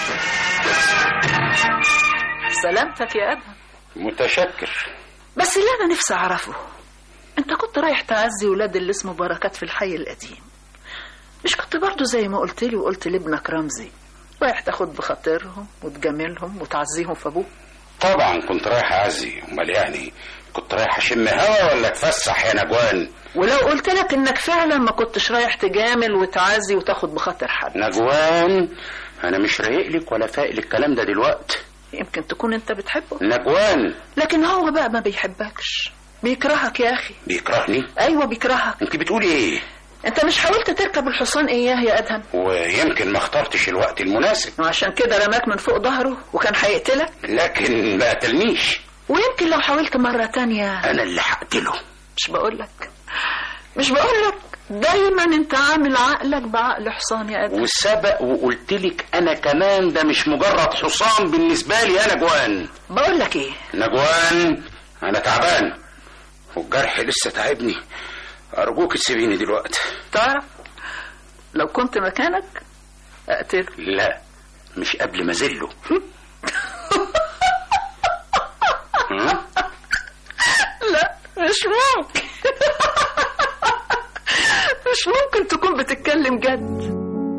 سلامتك يا أدهم. متشكر. بس اللي أنا نفسي أعرفه، أنت كنت رايح تعزي ولاد اللي اسمه بركات في الحي القديم، مش كنت برضو زي ما قلت لي وقلت لابنك رمزي رايح تاخد بخاطرهم وتجاملهم وتعزيهم في أبوه؟ طبعا كنت رايح أعزي، أمال يعني كنت رايح أشم هوا ولا أتفسح يا نجوان؟ ولو قلت لك إنك فعلا ما كنتش رايح تجامل وتعزي وتاخد بخاطر حد؟ نجوان أنا مش رايق لك ولا فايق الكلام ده دلوقتي. يمكن تكون أنت بتحبه نجوان، لكن هو بقى ما بيحبكش، بيكرهك يا أخي. بيكرهني؟ أيوة بيكرهك. أنت بتقولي إيه؟ أنت مش حاولت تركب الحصان إياه يا أدهم؟ ويمكن ما اخترتش الوقت المناسب، وعشان كده رماك من فوق ظهره وكان هيقتلك، لكن ما قتلنيش. ويمكن لو حاولت مرة تانية أنا اللي هقتله. مش بقولك مش بقولك دايما أنت عامل عقلك بعقل حصان يا أدهم. والسبق وقلتلك أنا كمان ده مش مجرد حصان بالنسبة لي يا نجوان. بقولك إيه نجوان، أنا تعبان والجرح لسه تعبني، أرجوك تسيبيني دلوقتي. تعرف لو كنت مكانك أقتله. لا مش قبل ما زله. لا مش ممكن. مش ممكن تكون بتتكلم جد.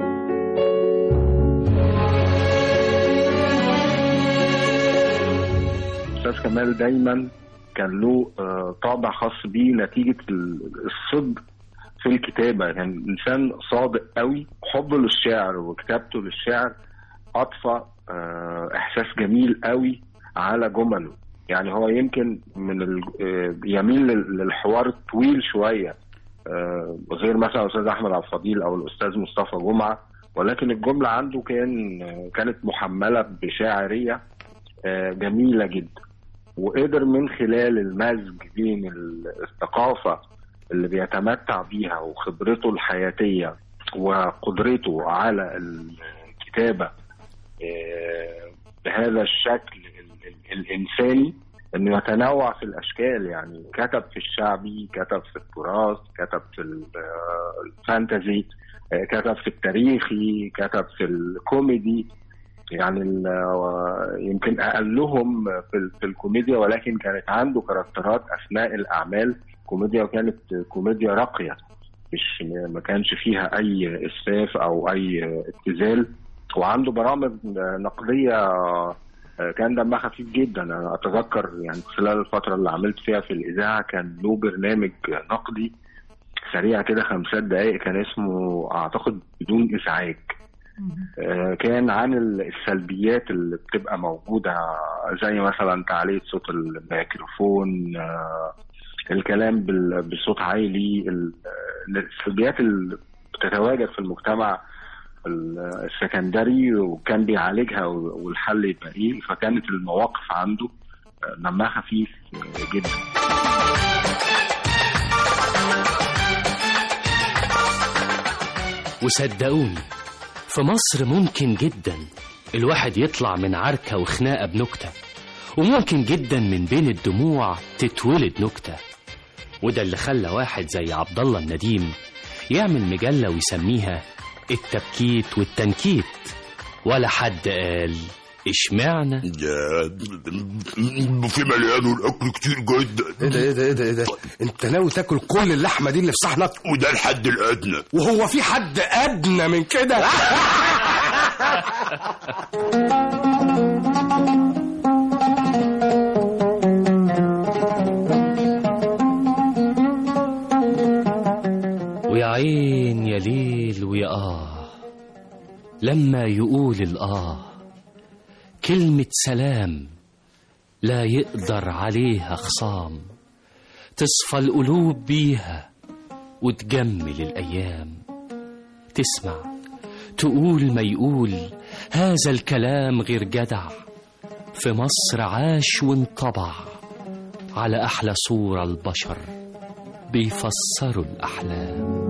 أستاذ كمال دايما كان له طابع خاص بيه نتيجة الصدق في الكتابة، كان يعني إنسان صادق قوي. حبه للشعر وكتابته للشعر أضفى إحساس جميل قوي على جمله. يعني هو يمكن من يميل للحوار الطويل شوية غير مثلا الأستاذ أحمد عبد الفضيل أو الأستاذ مصطفى جمعة، ولكن الجملة عنده كان كانت محملة بشاعرية جميلة جدا، وقدر من خلال المزج بين الثقافة اللي بيتمتع بيها وخبرته الحياتية وقدرته على الكتابة بهذا الشكل الإنساني، أنه يتنوع في الأشكال. يعني كتب في الشعبي، كتب في التراث، كتب في الفانتازي، كتب في التاريخي، كتب في الكوميدي. يعني يمكن أقلهم في الكوميديا، ولكن كانت عنده كاركترات أثناء الأعمال كوميديا، وكانت كوميديا راقية، مش ما كانش فيها أي إسفاف أو أي ابتذال. وعنده برامج نقدية كان دمها خفيف جدا. أنا أتذكر يعني خلال الفترة اللي عملت فيها في الإذاعة كان له برنامج نقدي سريع كده خمسات دقائق، كان اسمه أعتقد بدون إزعاج. كان عن السلبيات اللي بتبقى موجودة، زي مثلا تعليق صوت الميكروفون، الكلام بصوت عالي، السلبيات اللي بتتواجد في المجتمع السكندري، وكان بيعالجها والحل يبقى ايه. فكانت المواقف عنده دمها خفيف جدا. وصدقوني في مصر ممكن جدا الواحد يطلع من عركة وخناقة بنكتة، وممكن جدا من بين الدموع تتولد نكتة. وده اللي خلى واحد زي عبد الله النديم يعمل مجلة ويسميها التبكيت والتنكيت. ولا حد قال اشمعنى؟ في مليان والاكل كتير جدا. ايه ده ايه ده ايه ده ايه ده انت ناوي تاكل كل اللحمه دي اللي في صحنك؟ وده الحد الادنى. وهو في حد ادنى من كده؟ ويا عين يا ليل ويا آه لما يقول الآه كلمة سلام لا يقدر عليها خصام، تصفى القلوب بيها وتجمل الأيام. تسمع تقول ما يقول هذا الكلام غير جدع، في مصر عاش وانطبع على أحلى صورة البشر بيفسروا الأحلام.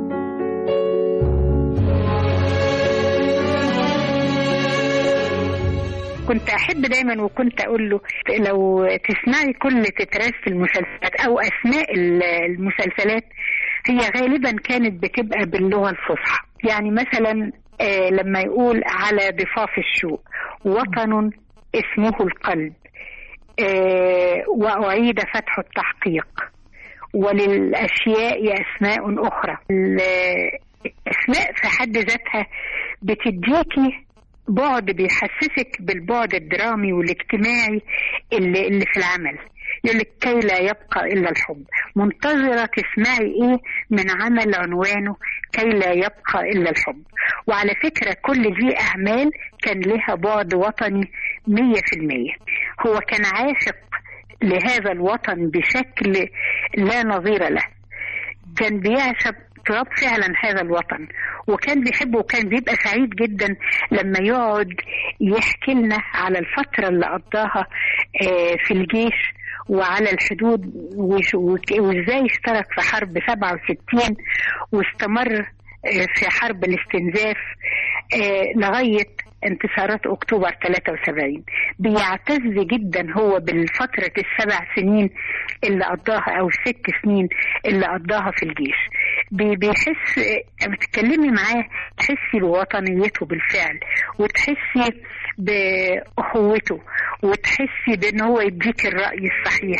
كنت أحب دايما وكنت أقول له لو تسمعي كل تترات في المسلسلات أو أسماء المسلسلات هي غالبا كانت بتبقى باللغة الفصحى. يعني مثلا آه لما يقول على ضفاف الشوق وطن اسمه القلب، آه وأعيد فتح التحقيق، وللأشياء أسماء أخرى. الأسماء في حد ذاتها بتديكي بعد، بيحسسك بالبعد الدرامي والاجتماعي اللي, اللي في العمل. يقولك كي لا يبقى إلا الحب. منتظرة تسمعي إيه من عمل عنوانه كي لا يبقى إلا الحب. وعلى فكرة كل دي أعمال كان لها بعد وطني مية في المية. هو كان عاشق لهذا الوطن بشكل لا نظير له، كان بيعشق تراب فعلا هذا الوطن، وكان بيحبه، وكان بيبقى سعيد جدا لما يقعد يحكي لنا على الفترة اللي قضاها في الجيش وعلى الحدود، وازاي اشترك في حرب سبعة وستين واستمر في حرب الاستنزاف لغاية انتصارات اكتوبر ثلاثة وسبعين. بيعتز جدا هو بالفترة السبع سنين اللي قضاها او الست سنين اللي قضاها في الجيش. بيحس بتتكلمي معاه تحسي بوطنيته بالفعل، وتحسي بأخوته، وتحسي بان هو يديك الرأي الصحيح.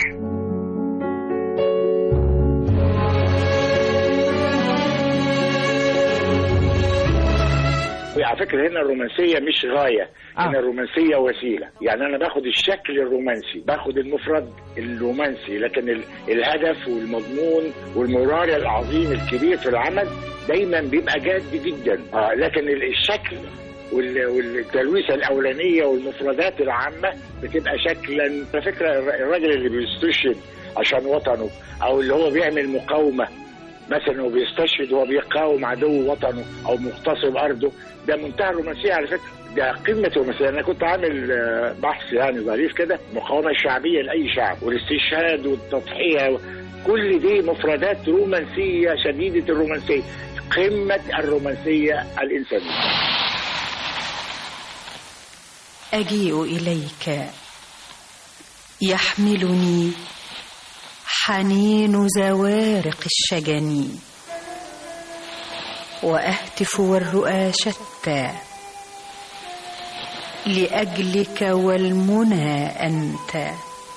على فكره هنا الرومانسيه مش غايه، هنا الرومانسيه وسيله. يعني انا باخد الشكل الرومانسي، باخد المفرد الرومانسي، لكن ال... الهدف والمضمون والمورال العظيم الكبير في العمل دايما بيبقى جاد جدا. اه لكن الشكل والتلويثه الاولانيه والمفردات العامه بتبقى شكلا. على فكره الراجل اللي بيستشهد عشان وطنه او اللي هو بيعمل مقاومه مثلا وبيستشهد وهو بيقاوم عدو وطنه او مغتصب ارضه، ده منتهى الرومانسيه على فكره، ده قمه الرومانسيه. انا كنت عامل بحث يعني ظريف كده، المقاومه الشعبيه لاي شعب والاستشهاد والتضحيه، كل دي مفردات رومانسيه شديده الرومانسيه، قمه الرومانسيه الانسانيه. أجيء إليك يحملني حنين زوارق الشجن، وأهتف والرؤى شتى لأجلك والمنى أنت،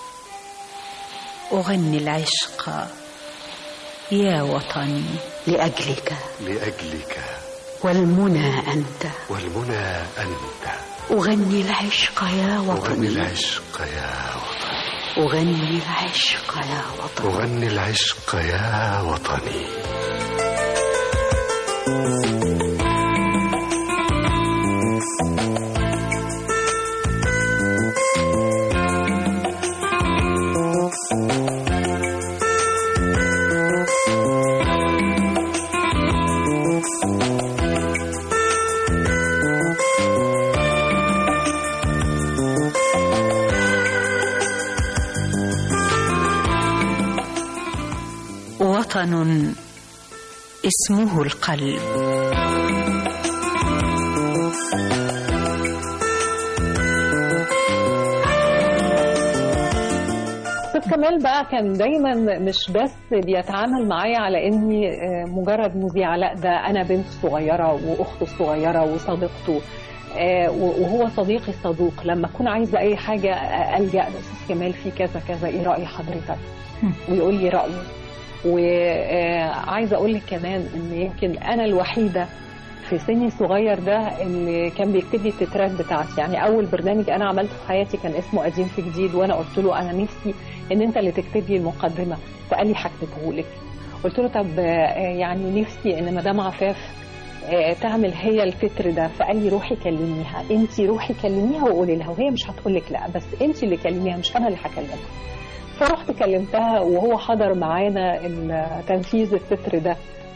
أغني العشق يا وطني لأجلك لأجلك والمنى أنت والمنى أنت، أغني العشق يا وطني أغني العشق يا وطني أغني العشق يا وطني أغني العشق يا وطني. وطن اسمه القلب. أستاذ كمال بقى كان دايما مش بس بيتعامل معايا على اني مجرد مذيعة، لا ده انا بنت صغيرة واخته الصغيرة وصديقته، وهو صديقي الصدوق. لما اكون عايزة اي حاجة ألجأ لأستاذ كمال في كذا كذا، ايه رأي حضرتك؟ ويقول لي رأيه. وعايزة اقول لك كمان ان يمكن انا الوحيدة في سني الصغير ده اللي كان بيكتب لي التترات بتاعتي. يعني اول برنامج انا عملته في حياتي كان اسمه قديم في جديد، وانا قلت له انا نفسي ان انت اللي تكتب لي المقدمة، فقال لي هكتبه لك. قلت له طب يعني نفسي ان مدام عفاف تعمل هي التتر ده، فقال لي روحي كلميها، انت روحي كلميها وقولي لها، وهي مش هتقول لك لا، بس انت اللي كلميها مش انا اللي هكلمها. فرحت كلمتها وهو حضر معانا تنفيذ التتر ده،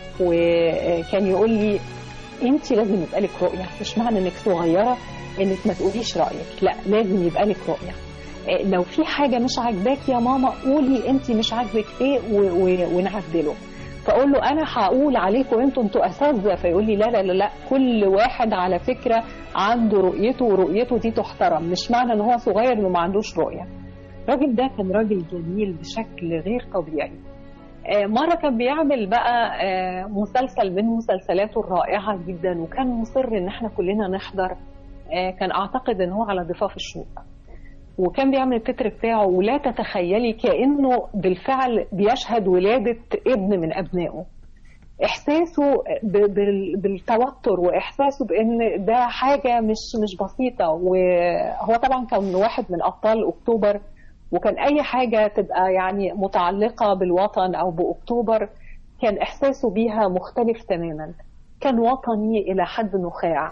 وكان يقول لي انت لازم يبقى لك رؤيه، مش معنى انك صغيره انك ما تقوليش رايك، لا لازم يبقى لك رؤيه. لو في حاجه مش عاجباك يا ماما قولي انت مش عاجبك ايه ونعدله. فاقول له انا هقول عليكم انتوا انتوا اساتذه، فيقول لي لا لا لا لا، كل واحد على فكره عنده رؤيته ورؤيته دي تحترم، مش معنى ان هو صغير انه ما عندوش رؤيه. الراجل ده كان راجل جميل بشكل غير طبيعي. مرة كان بيعمل بقى مسلسل من مسلسلاته الرائعة جدا، وكان مصر ان احنا كلنا نحضر. كان اعتقد ان هو على ضفاف الشوق، وكان بيعمل التتر بتاعه ولا تتخيلي كأنه بالفعل بيشهد ولادة ابن من ابنائه. احساسه بالتوتر واحساسه بان ده حاجة مش مش بسيطة. وهو طبعا كان واحد من ابطال اكتوبر، وكان أي حاجة تبقى يعني متعلقة بالوطن أو بأكتوبر كان إحساسه بيها مختلف تماما. كان وطني إلى حد نخاع.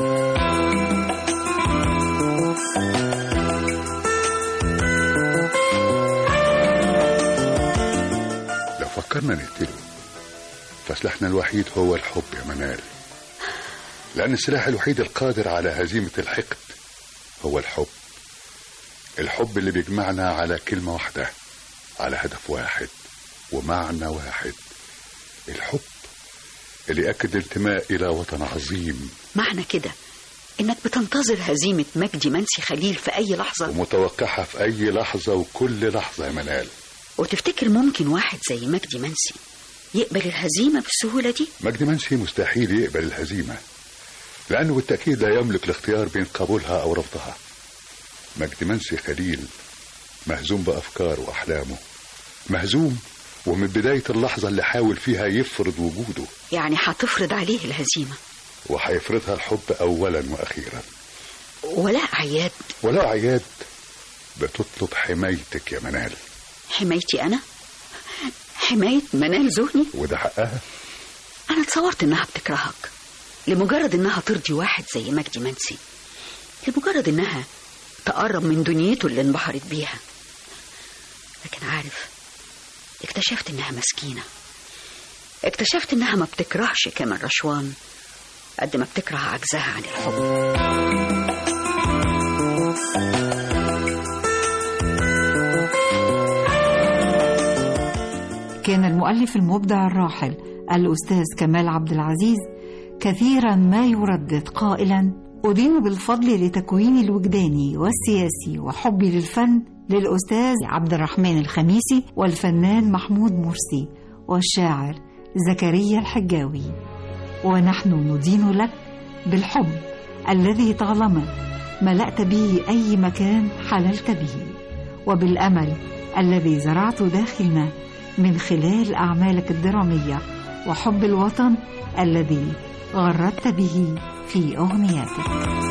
لو فكرنا نقتله فسلاحنا الوحيد هو الحب يا منال، لأن السلاح الوحيد القادر على هزيمة الحقد هو الحب. الحب اللي بيجمعنا على كلمة واحدة، على هدف واحد ومعنى واحد. الحب اللي أكد الانتماء إلى وطن عظيم. معنى كده إنك بتنتظر هزيمة مجدي منسي خليل في أي لحظة، ومتوقعها في أي لحظة وكل لحظة يا منال. وتفتكر ممكن واحد زي مجدي منسي يقبل الهزيمة بالسهولة دي؟ مجدي منسي مستحيل يقبل الهزيمة، لأنه بالتأكيد لا يملك الاختيار بين قبولها أو رفضها. مجدي منسي خليل مهزوم بأفكاره وأحلامه، مهزوم ومن بداية اللحظة اللي حاول فيها يفرض وجوده. يعني هتفرض عليه الهزيمة؟ وهيفرضها الحب أولا وأخيرا. ولاء عياد ولاء عياد بتطلب حمايتك يا منال. حمايتي أنا؟ حماية منال زهني؟ وده حقها. أنا تصورت إنها بتكرهك لمجرد إنها ترضي واحد زي مجدي منسي، لمجرد إنها تقرب من دنيته اللي انبهرت بيها. لكن عارف، اكتشفت إنها مسكينة، اكتشفت إنها ما بتكرهش كامل رشوان قد ما بتكره عجزها عن الحب. كان المؤلف المبدع الراحل الأستاذ كمال عبد العزيز كثيرا ما يردد قائلا: أدين بالفضل لتكويني الوجداني والسياسي وحبي للفن للأستاذ عبد الرحمن الخميسي والفنان محمود مرسي والشاعر زكريا الحجاوي، ونحن ندين لك بالحب الذي طالما ملأت به أي مكان حللت به، وبالأمل الذي زرعت داخلنا من خلال أعمالك الدرامية، وحب الوطن الذي غردت به في أغنياتك.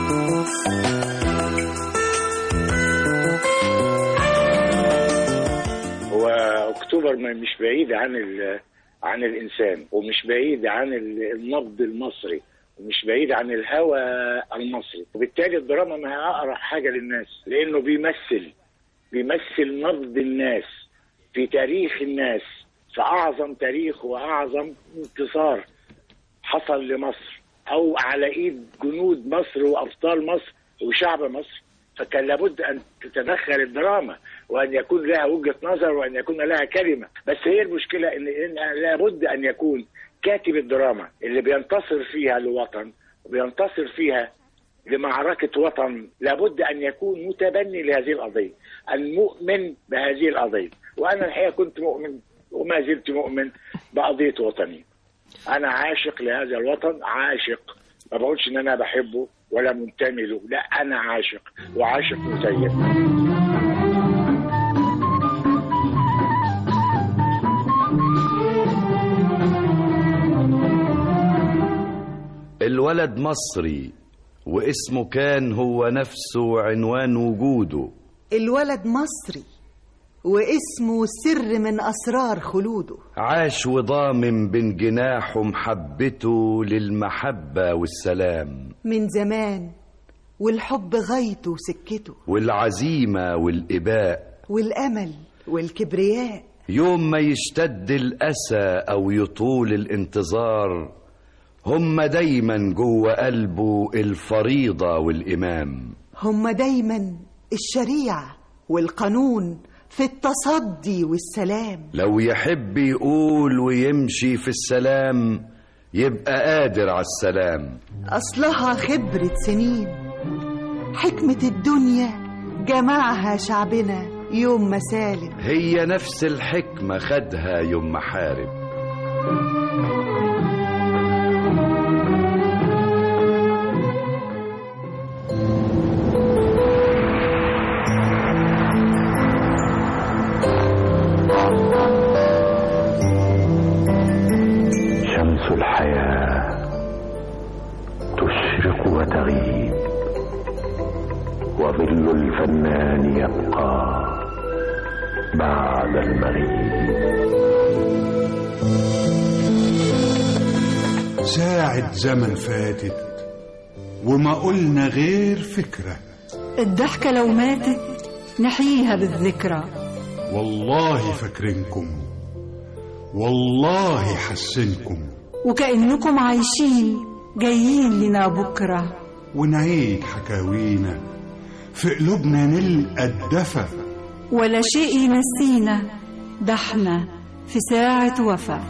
هو أكتوبر مش بعيد عن عن الإنسان، ومش بعيد عن النبض المصري، ومش بعيد عن الهوى المصري، وبالتالي الدراما ما أقرب حاجة للناس، لأنه بيمثل بيمثل نبض الناس في تاريخ الناس، في أعظم تاريخ وأعظم انتصار حصل لمصر أو على إيد جنود مصر وأبطال مصر وشعب مصر. فكان لابد أن تتدخل الدراما، وأن يكون لها وجهة نظر، وأن يكون لها كلمة. بس هي المشكلة إن, إن لابد أن يكون كاتب الدراما اللي بينتصر فيها للوطن وبينتصر فيها لمعركة وطن، لابد أن يكون متبني لهذه القضية، المؤمن بهذه القضية. وأنا الحقيقة كنت مؤمن وما زلت مؤمن بقضية وطني. أنا عاشق لهذا الوطن، عاشق، ما بقولش إن أنا بحبه ولا منتمي له، لا، أنا عاشق وعاشق مسيب. الولد مصري واسمه كان هو نفسه عنوان وجوده. الولد مصري واسمه سر من أسرار خلوده. عاش وضامن بين جناحه محبته للمحبة والسلام من زمان، والحب غايته وسكته، والعزيمة والإباء والأمل والكبرياء. يوم ما يشتد الأسى أو يطول الانتظار، هم دايما جوه قلبه الفريضة والإمام. هم دايما الشريعة والقانون في التصدي والسلام. لو يحب يقول ويمشي في السلام، يبقى قادر على السلام. أصلها خبرة سنين، حكمة الدنيا جمعها شعبنا يوم ما سالم. هي نفس الحكمة خدها يوم ما حارب. شمس الحياة تشرق وتغيب، وظل الفنان يبقى بعد المغيب. ساعة زمن فاتت وما قلنا غير فكرة. الضحكة لو ماتت نحييها بالذكرى. والله فاكرينكم، والله حسنكم، وكأنكم عايشين جايين لنا بكرة. ونعيد حكاوينا في قلوبنا نلقى الدفى، ولا شيء ينسينا، ده احنا في ساعة وفا.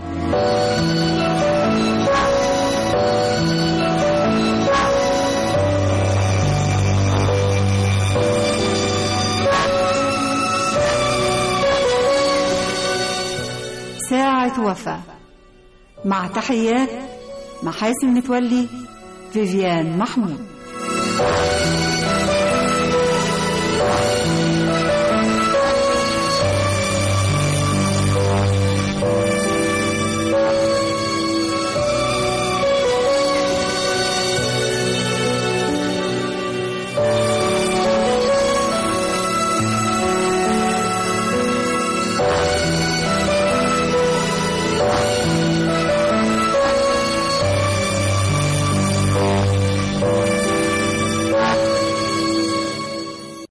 ساعة وفا، مع تحيات محاسن متولي، فيفيان محمود.